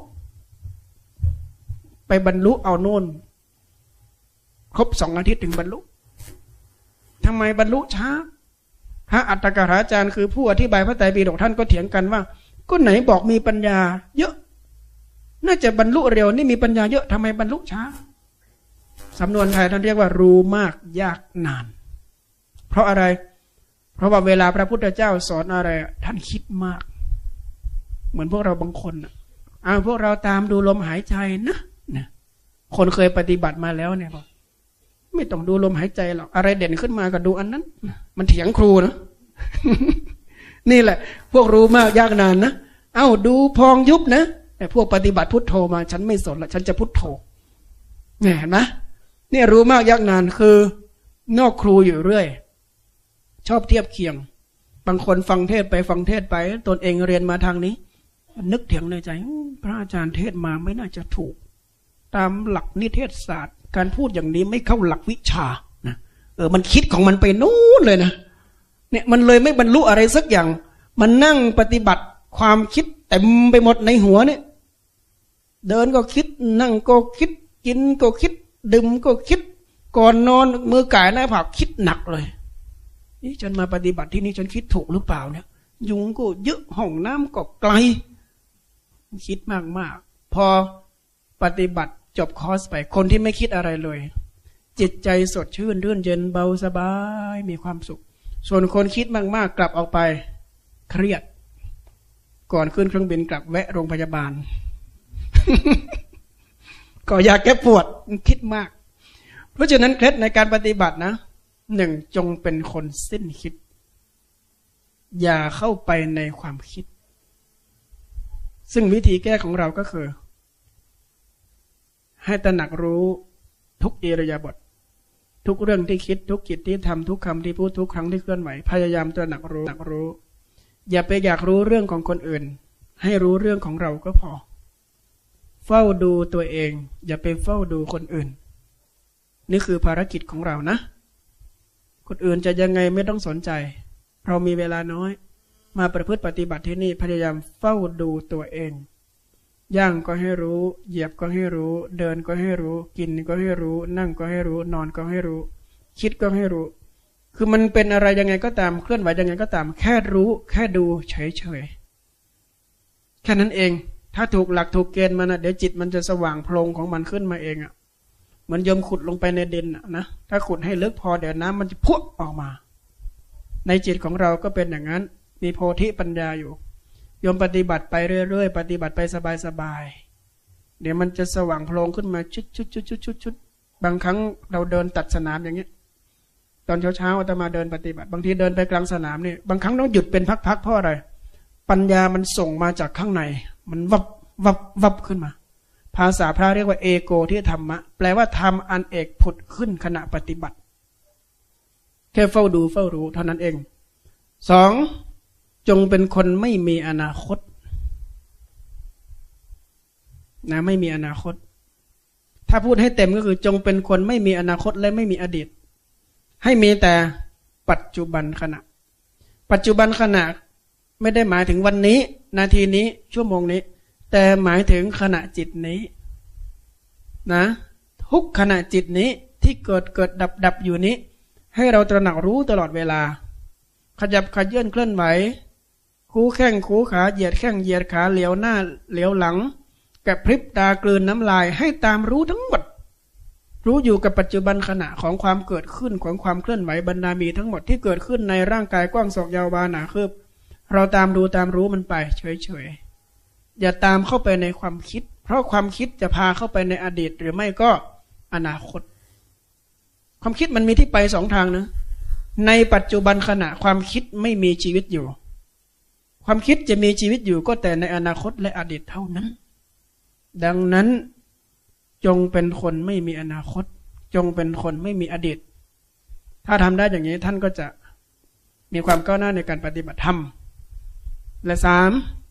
ไปบรรลุเอาโน่นครบสองอาทิตย์ถึงบรรลุทำไมบรรลุช้าพระอัตถกถาจารย์คือผู้อธิบายพระไตรปิฎกท่านก็เถียงกันว่าก็ไหนบอกมีปัญญาเยอะน่าจะบรรลุเร็วนี่มีปัญญาเยอะทำไมบรรลุช้าสำนวนไทยท่านเรียกว่ารู้มากยากนานเพราะอะไรเพราะว่าเวลาพระพุทธเจ้าสอนอะไรท่านคิดมากเหมือนพวกเราบางคนอ่ะอ้าวพวกเราตามดูลมหายใจนะนะคนเคยปฏิบัติมาแล้วเนี่ยบอกไม่ต้องดูลมหายใจหรอกอะไรเด่นขึ้นมาก็ดูอันนั้นมันเถียงครูนะ นี่แหละพวกรู้มากยากนานนะเอ้าดูพองยุบนะแต่พวกปฏิบัติพุทโธมาฉันไม่สนละฉันจะพุทโธเนี่ยเห็นไหมเนี่ยรู้มากยากนานคือนอกครูอยู่เรื่อยชอบเทียบเคียงบางคนฟังเทศไปฟังเทศไปตนเองเรียนมาทางนี้นึกเถียงในใจพระอาจารย์เทศมาไม่น่าจะถูกตามหลักนิเทศศาสตร์การพูดอย่างนี้ไม่เข้าหลักวิชานะเออมันคิดของมันไปนู้นเลยนะเนี่ยมันเลยไม่บรรลุอะไรสักอย่างมันนั่งปฏิบัติความคิดเต็มไปหมดในหัวเนี่ยเดินก็คิดนั่งก็คิดกินก็คิดดื่มก็คิดก่อนนอนมือก่ายหน้าผากคิดหนักเลยนี่ฉันมาปฏิบัติที่นี่ฉันคิดถูกหรือเปล่าเนี่ยยุงก็เยอะห้องน้ำก็ไกลคิดมากมากพอปฏิบัติจบคอร์สไปคนที่ไม่คิดอะไรเลยจิตใจสดชื่นรื่นเย็นเบาสบายมีความสุขส่วนคนคิดมากๆกลับออกไปเครียดก่อนขึ้นเครื่องบินกลับแวะโรงพยาบาล ก็อยากแก้ปวดคิดมากเพราะฉะนั้นเคล็ดในการปฏิบัตินะหนึ่งจงเป็นคนสิ้นคิดอย่าเข้าไปในความคิดซึ่งวิธีแก้ของเราก็คือให้ตระหนักรู้ทุกอิริยาบถทุกเรื่องที่คิดทุกกิจที่ทำทุกคำที่พูดทุกครั้งที่เคลื่อนไหวพยายามตระหนักรู้ตระหนักรู้อย่าไปอยากรู้เรื่องของคนอื่นให้รู้เรื่องของเราก็พอเฝ้าดูตัวเองอย่าไปเฝ้าดูคนอื่นนี่คือภารกิจของเรานะคนอื่นจะยังไงไม่ต้องสนใจเรามีเวลาน้อยมาประพฤติปฏิบัติที่นี่พยายามเฝ้าดูตัวเองย่างก็ให้รู้เหยียบก็ให้รู้เดินก็ให้รู้กินก็ให้รู้นั่งก็ให้รู้นอนก็ให้รู้คิดก็ให้รู้คือมันเป็นอะไรยังไงก็ตามเคลื่อนไหวยังไงก็ตามแค่รู้แค่ดูเฉยๆแค่นั้นเองถ้าถูกหลักถูกเกณฑ์มันนะเดี๋ยวจิตมันจะสว่างโพลงของมันขึ้นมาเองอ่ะเหมือนโยมขุดลงไปในดินนะถ้าขุดให้ลึกพอเดี๋ยวน้ำมันจะพุ่งออกมาในจิตของเราก็เป็นอย่างนั้นมีโพธิปัญญาอยู่โยมปฏิบัติไปเรื่อยๆปฏิบัติไปสบายๆเดี๋ยวมันจะสว่างโพลงขึ้นมาชุดชุดชุดชุดชุดชุดบางครั้งเราเดินตัดสนามอย่างเงี้ยตอนเช้าๆอาตมาเดินปฏิบัติบางทีเดินไปกลางสนามนี่บางครั้งต้องหยุดเป็นพักๆเพราะอะไรปัญญามันส่งมาจากข้างในมันวับวับวับขึ้นมาภาษาพระเรียกว่าเอโกที่ธรรมะแปลว่าธรรมอันเอกผุดขึ้นขณะปฏิบัติแค่เฝ้าดูเฝ้ารู้เท่านั้นเองสองจงเป็นคนไม่มีอนาคตนะไม่มีอนาคตถ้าพูดให้เต็มก็คือจงเป็นคนไม่มีอนาคตและไม่มีอดีตให้มีแต่ปัจจุบันขณะปัจจุบันขณะไม่ได้หมายถึงวันนี้นาทีนี้ชั่วโมงนี้แต่หมายถึงขณะจิตนี้นะทุกขณะจิตนี้ที่เกิดเกิดดับดับอยู่นี้ให้เราตระหนักรู้ตลอดเวลาขยับขยื่นเคลื่อนไหวคูแข้งคูขาเหยียดแข้งเหยียดขาเหลียวหน้าเหลียวหลังกระพริบตากลืนน้ำลายให้ตามรู้ทั้งหมดรู้อยู่กับปัจจุบันขณะของความเกิดขึ้นของความเคลื่อนไหวบรรดามีทั้งหมดที่เกิดขึ้นในร่างกายกว้างศอกยาวบาหนาคืบเราตามดูตามรู้มันไปเฉยๆอย่าตามเข้าไปในความคิดเพราะความคิดจะพาเข้าไปในอดีตหรือไม่ก็อนาคตความคิดมันมีที่ไปสองทางนะในปัจจุบันขณะความคิดไม่มีชีวิตอยู่ความคิดจะมีชีวิตอยู่ก็แต่ในอนาคตและอดีตเท่านั้นดังนั้นจงเป็นคนไม่มีอนาคตจงเป็นคนไม่มีอดีตถ้าทำได้อย่างนี้ท่านก็จะมีความก้าวหน้าในการปฏิบัติธรรมและสาม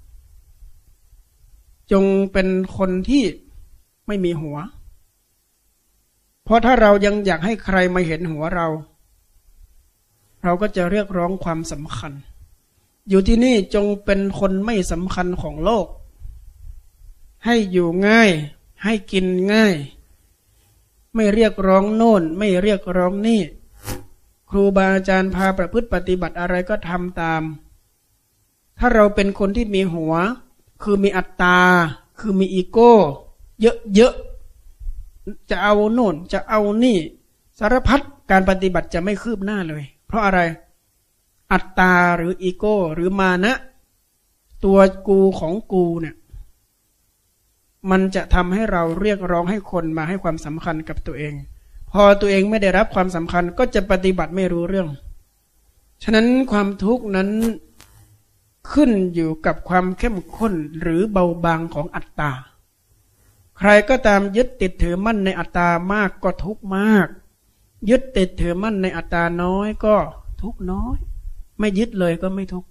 จงเป็นคนที่ไม่มีหัวเพราะถ้าเรายังอยากให้ใครมาเห็นหัวเราเราก็จะเรียกร้องความสำคัญอยู่ที่นี่จงเป็นคนไม่สำคัญของโลกให้อยู่ง่ายให้กินง่ายไม่เรียกร้องโน่นไม่เรียกร้องนี่ครูบาอาจารย์พาประพฤติปฏิบัติอะไรก็ทำตามถ้าเราเป็นคนที่มีหัวคือมีอัตตาคือมีอีโก้เยอะๆจะเอาโน่นจะเอานี่สารพัดการปฏิบัติจะไม่คืบหน้าเลยเพราะอะไรอัตตาหรืออีโก้หรือมานะตัวกูของกูเนี่ยมันจะทำให้เราเรียกร้องให้คนมาให้ความสำคัญกับตัวเองพอตัวเองไม่ได้รับความสำคัญก็จะปฏิบัติไม่รู้เรื่องฉะนั้นความทุกข์นั้นขึ้นอยู่กับความเข้มข้นหรือเบาบางของอัตตาใครก็ตามยึดติดถือมั่นในอัตตามากก็ทุกข์มากยึดติดถือมั่นในอัตตาน้อยก็ทุกข์น้อยไม่ยึดเลยก็ไม่ทุกข์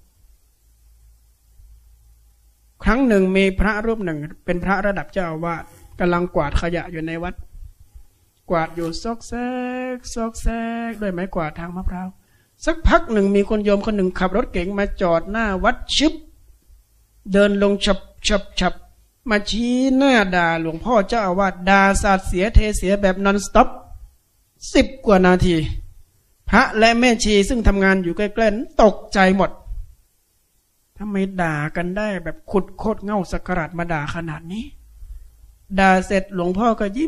ครั้งหนึ่งมีพระรูปหนึ่งเป็นพระระดับเจ้าอาวาสกำลังกวาดขยะอยู่ในวัดกวาดอยู่ซอกแซกซอกแซกด้วยไม้กวาดทางมะพร้าวสักพักหนึ่งมีคนโยมคนหนึ่งขับรถเก๋งมาจอดหน้าวัดชึบเดินลงฉับฉับฉับมาชี้หน้าด่าหลวงพ่อเจ้าอาวาสด่าสาดเสียเทเสียแบบนอนสต็อปสิบกว่านาทีพระและแม่ชีซึ่งทำงานอยู่ใกล้ๆตกใจหมดทำไมด่ากันได้แบบขุดโคตรเง่าสักการะมาด่าขนาดนี้ด่าเสร็จหลวงพ่อก็ยิ้ม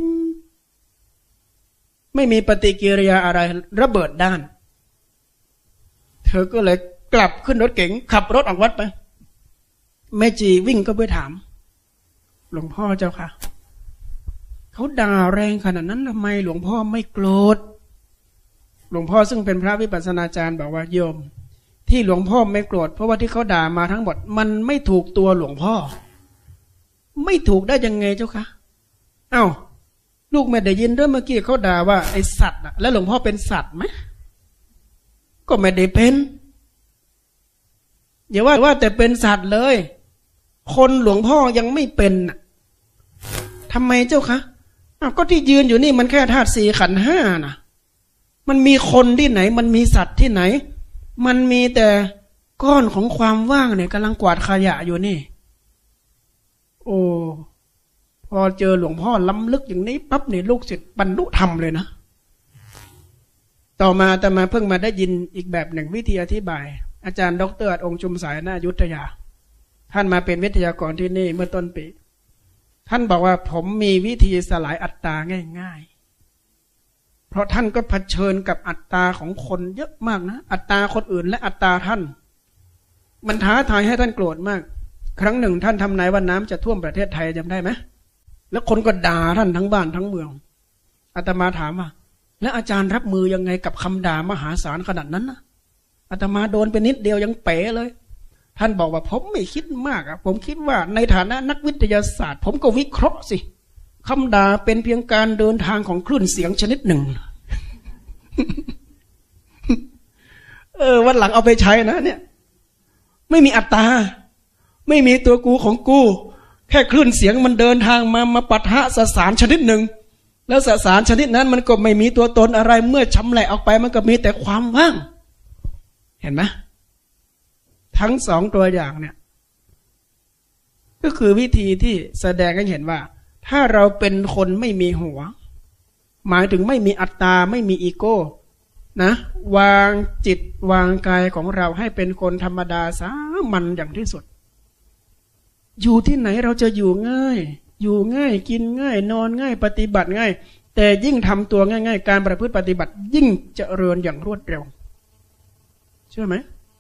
ไม่มีปฏิกิริยาอะไรระเบิดด้านเธอก็เลยกลับขึ้นรถเก๋งขับรถออกวัดไปแม่จีวิ่งก็ไปถามหลวงพ่อเจ้าค่ะเขาด่าแรงขนาดนั้นทำไมหลวงพ่อไม่โกรธหลวงพ่อซึ่งเป็นพระวิปัสสนาจารย์บอกว่าโยมที่หลวงพ่อไม่โกรธเพราะว่าที่เขาด่ามาทั้งหมดมันไม่ถูกตัวหลวงพ่อไม่ถูกได้ยังไงเจ้าคะเอ้าลูกไม่ได้ยินเรื่องเมื่อกี้เขาด่าว่าไอสัตว์อะแล้วหลวงพ่อเป็นสัตว์ไหมก็ไม่ได้เป็นอย่าว่าว่าแต่เป็นสัตว์เลยคนหลวงพ่อยังไม่เป็นทำไมเจ้าคะอ้าวก็ที่ยืนอยู่นี่มันแค่ธาตุสี่ขันธ์ห้านะมันมีคนที่ไหนมันมีสัตว์ที่ไหนมันมีแต่ก้อนของความว่างเนี่ยกำลังกวาดขยะอยู่นี่โอ้พอเจอหลวงพ่อล้ำลึกอย่างนี้ปั๊บเนี่ยลูกศิษย์บรรลุธรรมเลยนะต่อมาแต่มาเพิ่งมาได้ยินอีกแบบหนึ่งวิธีอธิบายอาจารย์ดร.องค์ชุมสายนายุทธยาท่านมาเป็นวิทยากรที่นี่เมื่อต้นปีท่านบอกว่าผมมีวิธีสลายอัตตาง่ายๆเพราะท่านก็เผชิญกับอัตตาของคนเยอะมากนะอัตตาคนอื่นและอัตตาท่านมันท้าทายให้ท่านโกรธมากครั้งหนึ่งท่านทำนายว่าน้ำจะท่วมประเทศไทยจำได้ไหมแล้วคนก็ด่าท่านทั้งบ้านทั้งเมืองอาตมาถามว่าแล้วอาจารย์รับมือยังไงกับคำด่ามหาศาลขนาดนั้นนะอาตมาโดนไปนิดเดียวยังเป๋เลยท่านบอกว่าผมไม่คิดมากอะผมคิดว่าในฐานะนักวิทยาศาสตร์ผมก็วิเคราะห์สิคำด่าเป็นเพียงการเดินทางของคลื่นเสียงชนิดหนึ่ง เออวันหลังเอาไปใช้นะเนี่ยไม่มีอัตตาไม่มีตัวกูของกูแค่คลื่นเสียงมันเดินทางมามาปะทะสสารชนิดหนึ่งแล้วสสารชนิดนั้นมันก็ไม่มีตัวตนอะไรเมื่อชำแหละออกไปมันก็มีแต่ความว่างเห็นไหมทั้งสองตัวอย่างเนี่ยก็คือวิธีที่แสดงให้เห็นว่าถ้าเราเป็นคนไม่มีหัวหมายถึงไม่มีอัตตาไม่มีอีโก้นะวางจิตวางกายของเราให้เป็นคนธรรมดาสามัญอย่างที่สุดอยู่ที่ไหนเราจะอยู่ง่ายอยู่ง่ายกินง่ายนอนง่ายปฏิบัติง่ายแต่ยิ่งทำตัวง่ายๆการประพฤติปฏิบัติยิ่งเจริญอย่างรวดเร็วเชื่อไหม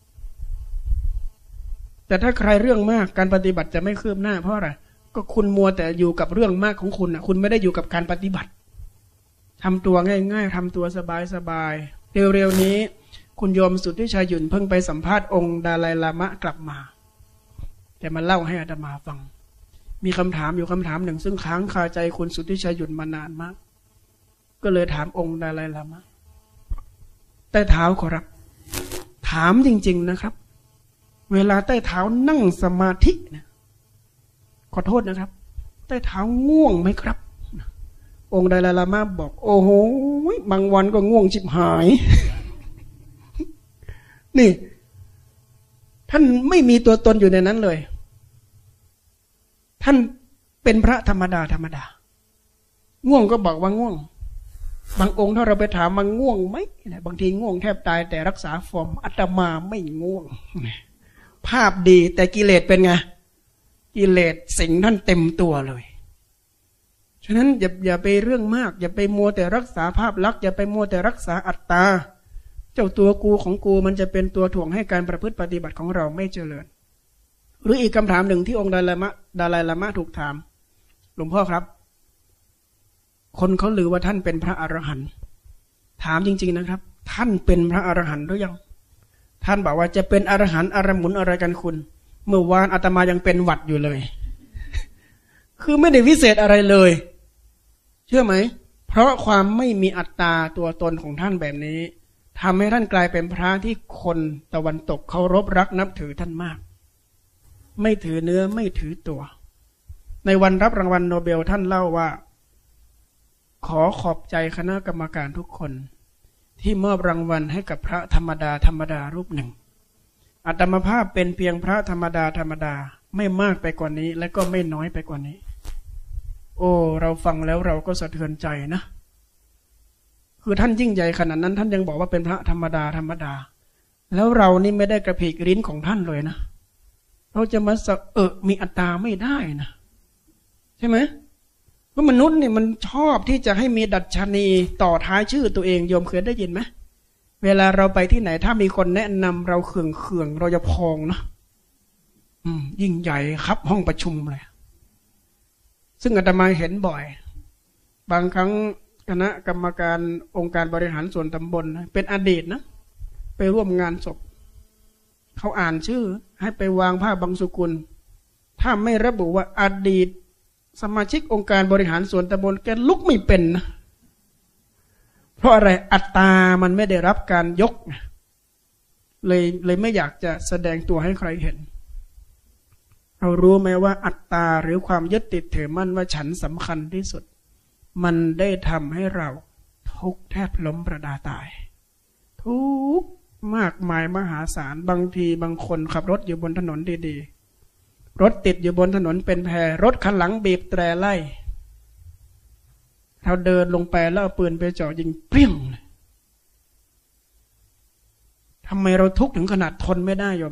แต่ถ้าใครเรื่องมากการปฏิบัติจะไม่คืบหน้าเพราะอะไรก็คุณมัวแต่อยู่กับเรื่องมากของคุณนะคุณไม่ได้อยู่กับการปฏิบัติทำตัวง่ายๆทำตัวสบายๆเร็วๆนี้คุณโยมสุทธิชัยหยุ่นเพิ่งไปสัมภาษณ์องค์ดาไลลามะกลับมาแต่มาเล่าให้อาตมาฟังมีคำถามอยู่คำถามหนึ่งซึ่งค้างคาใจคุณสุทธิชัยหยุ่นมานานมากก็เลยถามองค์ดาไลลามะใต้เท้าขอรับถามจริงๆนะครับเวลาใต้เท้านั่งสมาธินะขอโทษนะครับใต้เท้าง่วงไหมครับองค์ดาไลลามะบอกโอ้โหบางวันก็ง่วงชิบหายนี่ท่านไม่มีตัวตนอยู่ในนั้นเลยท่านเป็นพระธรรมดาธรรมดาง่วงก็บอกว่าง่วงบางองค์ถ้าเราไปถามมันง่วงไหมบางทีง่วงแทบตายแต่รักษาฟอร์มอาตมาไม่ง่วงภาพดีแต่กิเลสเป็นไงกิเลสสิงท่านเต็มตัวเลยฉะนั้นอย่าอย่าไปเรื่องมากอย่าไปมัวแต่รักษาภาพลักษณ์อย่าไปมัวแต่รักษาอัตตาเจ้าตัวกูของกูมันจะเป็นตัวถ่วงให้การประพฤติปฏิบัติของเราไม่เจริญหรืออีกคำถามหนึ่งที่องค์ดาไลมะดาไลลามะถูกถามหลวงพ่อครับคนเขาลือว่าท่านเป็นพระอรหันต์ถามจริงๆนะครับท่านเป็นพระอรหันต์หรือยังท่านบอกว่าจะเป็นอรหันต์อรหมุนอะไรกันคุณเมื่อวานอาตมายังเป็นหวัดอยู่เลย คือไม่ได้วิเศษอะไรเลยเชื่อไหมเพราะความไม่มีอัตตาตัวตนของท่านแบบนี้ทำให้ท่านกลายเป็นพระที่คนตะวันตกเคารพรักนับถือท่านมากไม่ถือเนื้อไม่ถือตัวในวันรับรางวัลโนเบลท่านเล่าว่าขอขอบใจคณะกรรมการทุกคนที่มอบรางวัลให้กับพระธรรมดาธรรมดารูปหนึ่งอาตมาภาพเป็นเพียงพระธรรมดาธรรมดาไม่มากไปกว่านี้และก็ไม่น้อยไปกว่านี้โอ้เราฟังแล้วเราก็สะเทือนใจนะคือท่านยิ่งใหญ่ขนาดนั้นท่านยังบอกว่าเป็นพระธรรมดาธรรมดาแล้วเรานี่ไม่ได้กระเพกลิ้นของท่านเลยนะเราจะมาสะเอะมีอัตตาไม่ได้นะใช่ไหมเพราะมนุษย์เนี่ยมันชอบที่จะให้มีดัชนีต่อท้ายชื่อตัวเองโยมเคยได้ยินไหมเวลาเราไปที่ไหนถ้ามีคนแนะนำเราเขื่องเขื่องเราจะพองนะอืมยิ่งใหญ่ครับห้องประชุมเลยซึ่งอาตมาเห็นบ่อยบางครั้งคณะกรรมการองค์การบริหารส่วนตำบลเป็นอดีตนะไปร่วมงานศพเขาอ่านชื่อให้ไปวางผ้าบังสุกุลถ้าไม่ระบุว่าอดีตสมาชิกองค์การบริหารส่วนตำบลแกลุกไม่เป็นนะเพราะอะไรอัตตามันไม่ได้รับการยกเลยเลยไม่อยากจะแสดงตัวให้ใครเห็นเรารู้ไหมว่าอัตตาหรือความยึดติดถือมั่นว่าฉันสำคัญที่สุดมันได้ทำให้เราทุกข์แทบล้มประดาตายทุกข์มากมายมหาศาลบางทีบางคนขับรถอยู่บนถนนดีๆรถติดอยู่บนถนนเป็นแพรรถคันหลังบีบแตรไล่เราเดินลงไปแล้วเอาปืนไปจ่อยิงเปรี้ยงเลยทำไมเราทุกข์ถึงขนาดทนไม่ได้โยม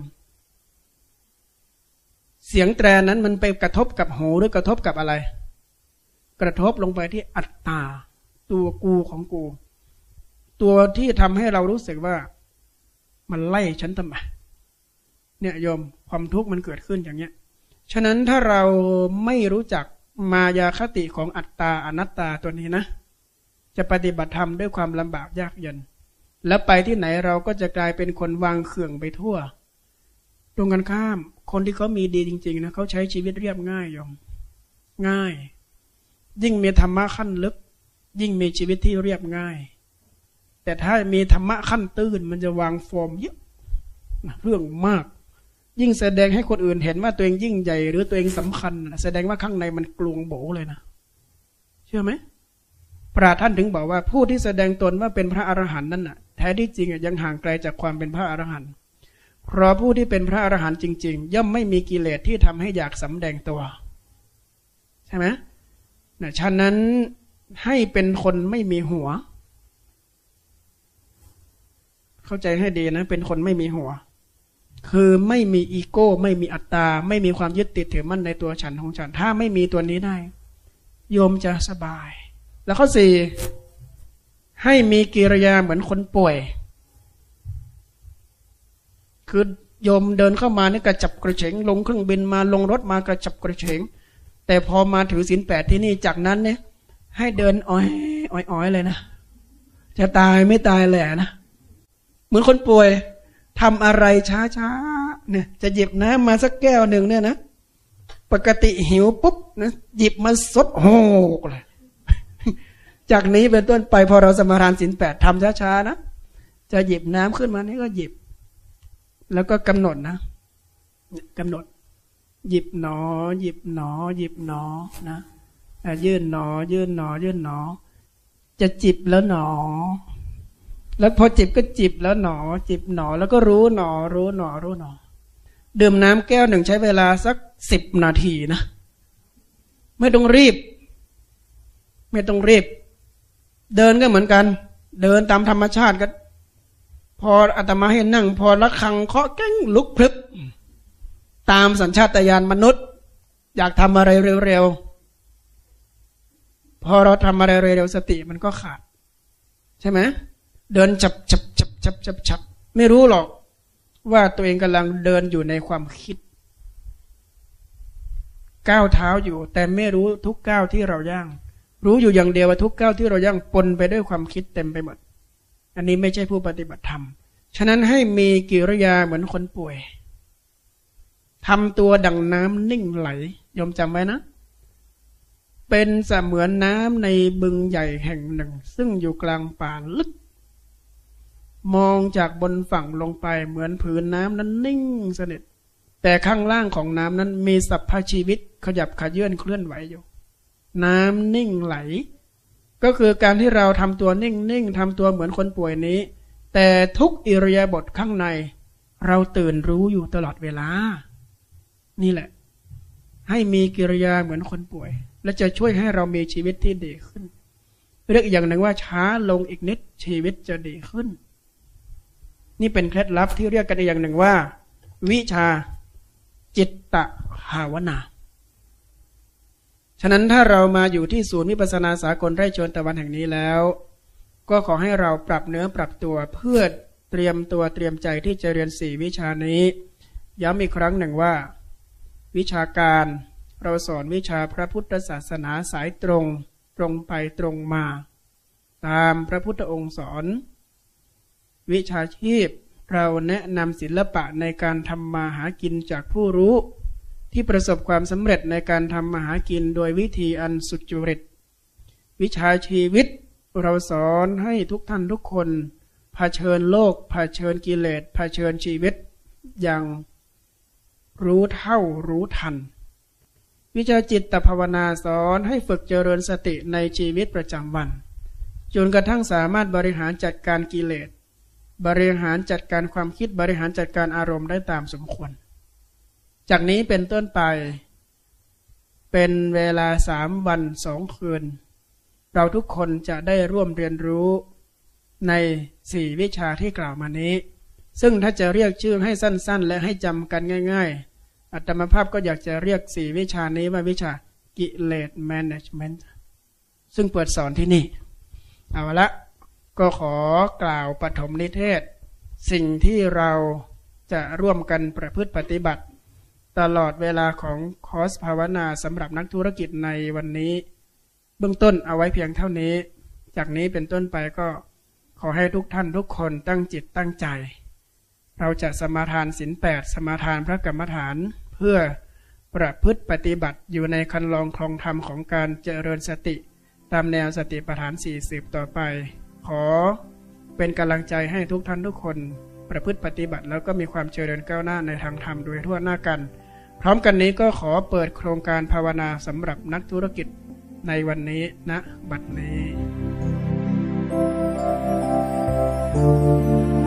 เสียงแตรนั้นมันไปกระทบกับหูหรือกระทบกับอะไรกระทบลงไปที่อัตตาตัวกูของกูตัวที่ทำให้เรารู้สึกว่ามันไล่ฉันทำไมเนี่ยโยมความทุกข์มันเกิดขึ้นอย่างเนี้ยฉะนั้นถ้าเราไม่รู้จักมายาคติของอัตตาอนัตตาตัวนี้นะจะปฏิบัติธรรมด้วยความลำบากยากเย็นแล้วไปที่ไหนเราก็จะกลายเป็นคนวางเขื่องไปทั่วตรงกันข้ามคนที่เขามีดีจริงๆนะเขาใช้ชีวิตเรียบง่ายโยมง่ายยิ่งมีธรรมะขั้นลึกยิ่งมีชีวิตที่เรียบง่ายแต่ถ้ามีธรรมะขั้นตื้นมันจะวางฟอร์มเยอะเรื่องมากยิ่งแสดงให้คนอื่นเห็นว่าตัวเองยิ่งใหญ่หรือตัวเองสำคัญแสดงว่าข้างในมันกลวงโบเลยนะเชื่อไหมพระท่านถึงบอกว่าผู้ที่แสดงตนว่าเป็นพระอรหันต์นั่นน่ะแท้ที่จริงยังห่างไกลจากความเป็นพระอรหันต์เพราะผู้ที่เป็นพระอรหันต์จริงๆย่อมไม่มีกิเลสที่ทำให้อยากสำแดงตัวใช่ไหมนะฉะนั้นให้เป็นคนไม่มีหัวเข้าใจให้ดีนะเป็นคนไม่มีหัวคือไม่มีอีโก้ไม่มีอัตตาไม่มีความยึดติดถือมั่นในตัวฉันของฉันถ้าไม่มีตัวนี้ได้โยมจะสบายแล้วข้อสี่ให้มีกิริยาเหมือนคนป่วยคือโยมเดินเข้ามานี่กระจับกระเฉงลงเครื่องบินมาลงรถมากระจับกระเฉงแต่พอมาถือศีลแปดที่นี่จากนั้นเนี่ยให้เดินอ้อยอ้อยอ้อยเลยนะจะตายไม่ตายแหละนะเหมือนคนป่วยทำอะไรช้าๆเนี่ยจะหยิบน้ำมาสักแก้วหนึ่งเนี่ยนะปกติหิวปุ๊บนะหยิบมาซดโหกเลยจากนี้เป็นต้นไปพอเราสมาทานศีลแปดทำช้าๆนะจะหยิบน้ำขึ้นมานี่ก็หยิบแล้วก็กำหนดนะกำหนดหยิบหนอหยิบหนอหยิบหนอนะยื่นหนอยื่นหนอยื่นหนอจะจิบแล้วหนอแล้วพอจิบก็จิบแล้วหนอจิบหนอแล้วก็รู้หนอรู้หนอรู้หนอดื่มน้ำแก้วหนึ่งใช้เวลาสักสิบนาทีนะไม่ต้องรีบไม่ต้องรีบเดินก็เหมือนกันเดินตามธรรมชาติก็พออาตมาให้นั่งพอระฆังเคาะแก้งลุกพลึบตามสัญชาตญาณมนุษย์อยากทำอะไรเร็วๆพอเราทำอะไรเร็วๆสติมันก็ขาดใช่ไหมเดินจับจับจับจับจับจับไม่รู้หรอกว่าตัวเองกำลังเดินอยู่ในความคิดก้าวเท้าอยู่แต่ไม่รู้ทุกก้าวที่เราย่างรู้อยู่อย่างเดียวว่าทุกก้าวที่เราย่างปนไปด้วยความคิดเต็มไปหมดอันนี้ไม่ใช่ผู้ปฏิบัติธรรมฉะนั้นให้มีกิริยาเหมือนคนป่วยทำตัวดั่งน้ำนิ่งไหลยอมจำไว้นะเป็นเสมือนน้ำในบึงใหญ่แห่งหนึ่งซึ่งอยู่กลางป่าลึกมองจากบนฝั่งลงไปเหมือนผืนน้ำนั้นนิ่งสนิทแต่ข้างล่างของน้ำนั้นมีสรรพชีวิตขยับขยื่นเคลื่อนไหวอยู่น้ำนิ่งไหลก็คือการที่เราทำตัวนิ่งๆทำตัวเหมือนคนป่วยนี้แต่ทุกอิริยาบถข้างในเราตื่นรู้อยู่ตลอดเวลานี่แหละให้มีกิริยาเหมือนคนป่วยและจะช่วยให้เรามีชีวิตที่ดีขึ้นเรียกอย่างหนึ่งว่าช้าลงอีกนิดชีวิตจะดีขึ้นนี่เป็นเคล็ดลับที่เรียกกันอย่างหนึ่งว่าวิชาจิตตภาวนาฉะนั้นถ้าเรามาอยู่ที่ศูนย์วิปัสสนาสากลไร่ชวนตะวันแห่งนี้แล้วก็ขอให้เราปรับเนื้อปรับตัวเพื่อเตรียมตัวเตรียมใจที่จะเรียนสี่วิชานี้ย้ำอีกครั้งหนึ่งว่าวิชาการเราสอนวิชาพระพุทธศาสนาสายตรงตรงไปตรงมาตามพระพุทธองค์สอนวิชาชีพเราแนะนำศิลปะในการทำมาหากินจากผู้รู้ที่ประสบความสำเร็จในการทำมาหากินโดยวิธีอันสุจริตวิชาชีวิตเราสอนให้ทุกท่านทุกคนเผชิญโลกเผชิญกิเลสเผชิญชีวิตอย่างรู้เท่ารู้ทันวิชาจิตภาวนาสอนให้ฝึกเจริญสติในชีวิตประจำวันจนกระทั่งสามารถบริหารจัดการกิเลสบริหารจัดการความคิดบริหารจัดการอารมณ์ได้ตามสมควรจากนี้เป็นต้นไปเป็นเวลาสามวันสองคืนเราทุกคนจะได้ร่วมเรียนรู้ในสี่วิชาที่กล่าวมานี้ซึ่งถ้าจะเรียกชื่อให้สั้นๆและให้จำกันง่ายๆอาตมาภาพก็อยากจะเรียกสี่วิชานี้ว่าวิชากิเลสแมネจเมนต์ซึ่งเปิดสอนที่นี่เอาละก็ขอกล่าวปฐมนิเทศสิ่งที่เราจะร่วมกันประพฤติปฏิบัติตลอดเวลาของคอร์สภาวนาสำหรับนักธุรกิจในวันนี้เบื้องต้นเอาไว้เพียงเท่านี้จากนี้เป็นต้นไปก็ขอให้ทุกท่านทุกคนตั้งจิตตั้งใจเราจะสมาทานศีลแปดสมาทานพระกรรมฐานเพื่อประพฤติปฏิบัติอยู่ในคันลองคลองธรรมของการเจริญสติตามแนวสติปัฏฐานสี่สิบต่อไปขอเป็นกำลังใจให้ทุกท่านทุกคนประพฤติปฏิบัติแล้วก็มีความเจริญก้าวหน้าในทางธรรมโดยทั่วหน้ากันพร้อมกันนี้ก็ขอเปิดโครงการภาวนาสำหรับนักธุรกิจในวันนี้ณบัดนี้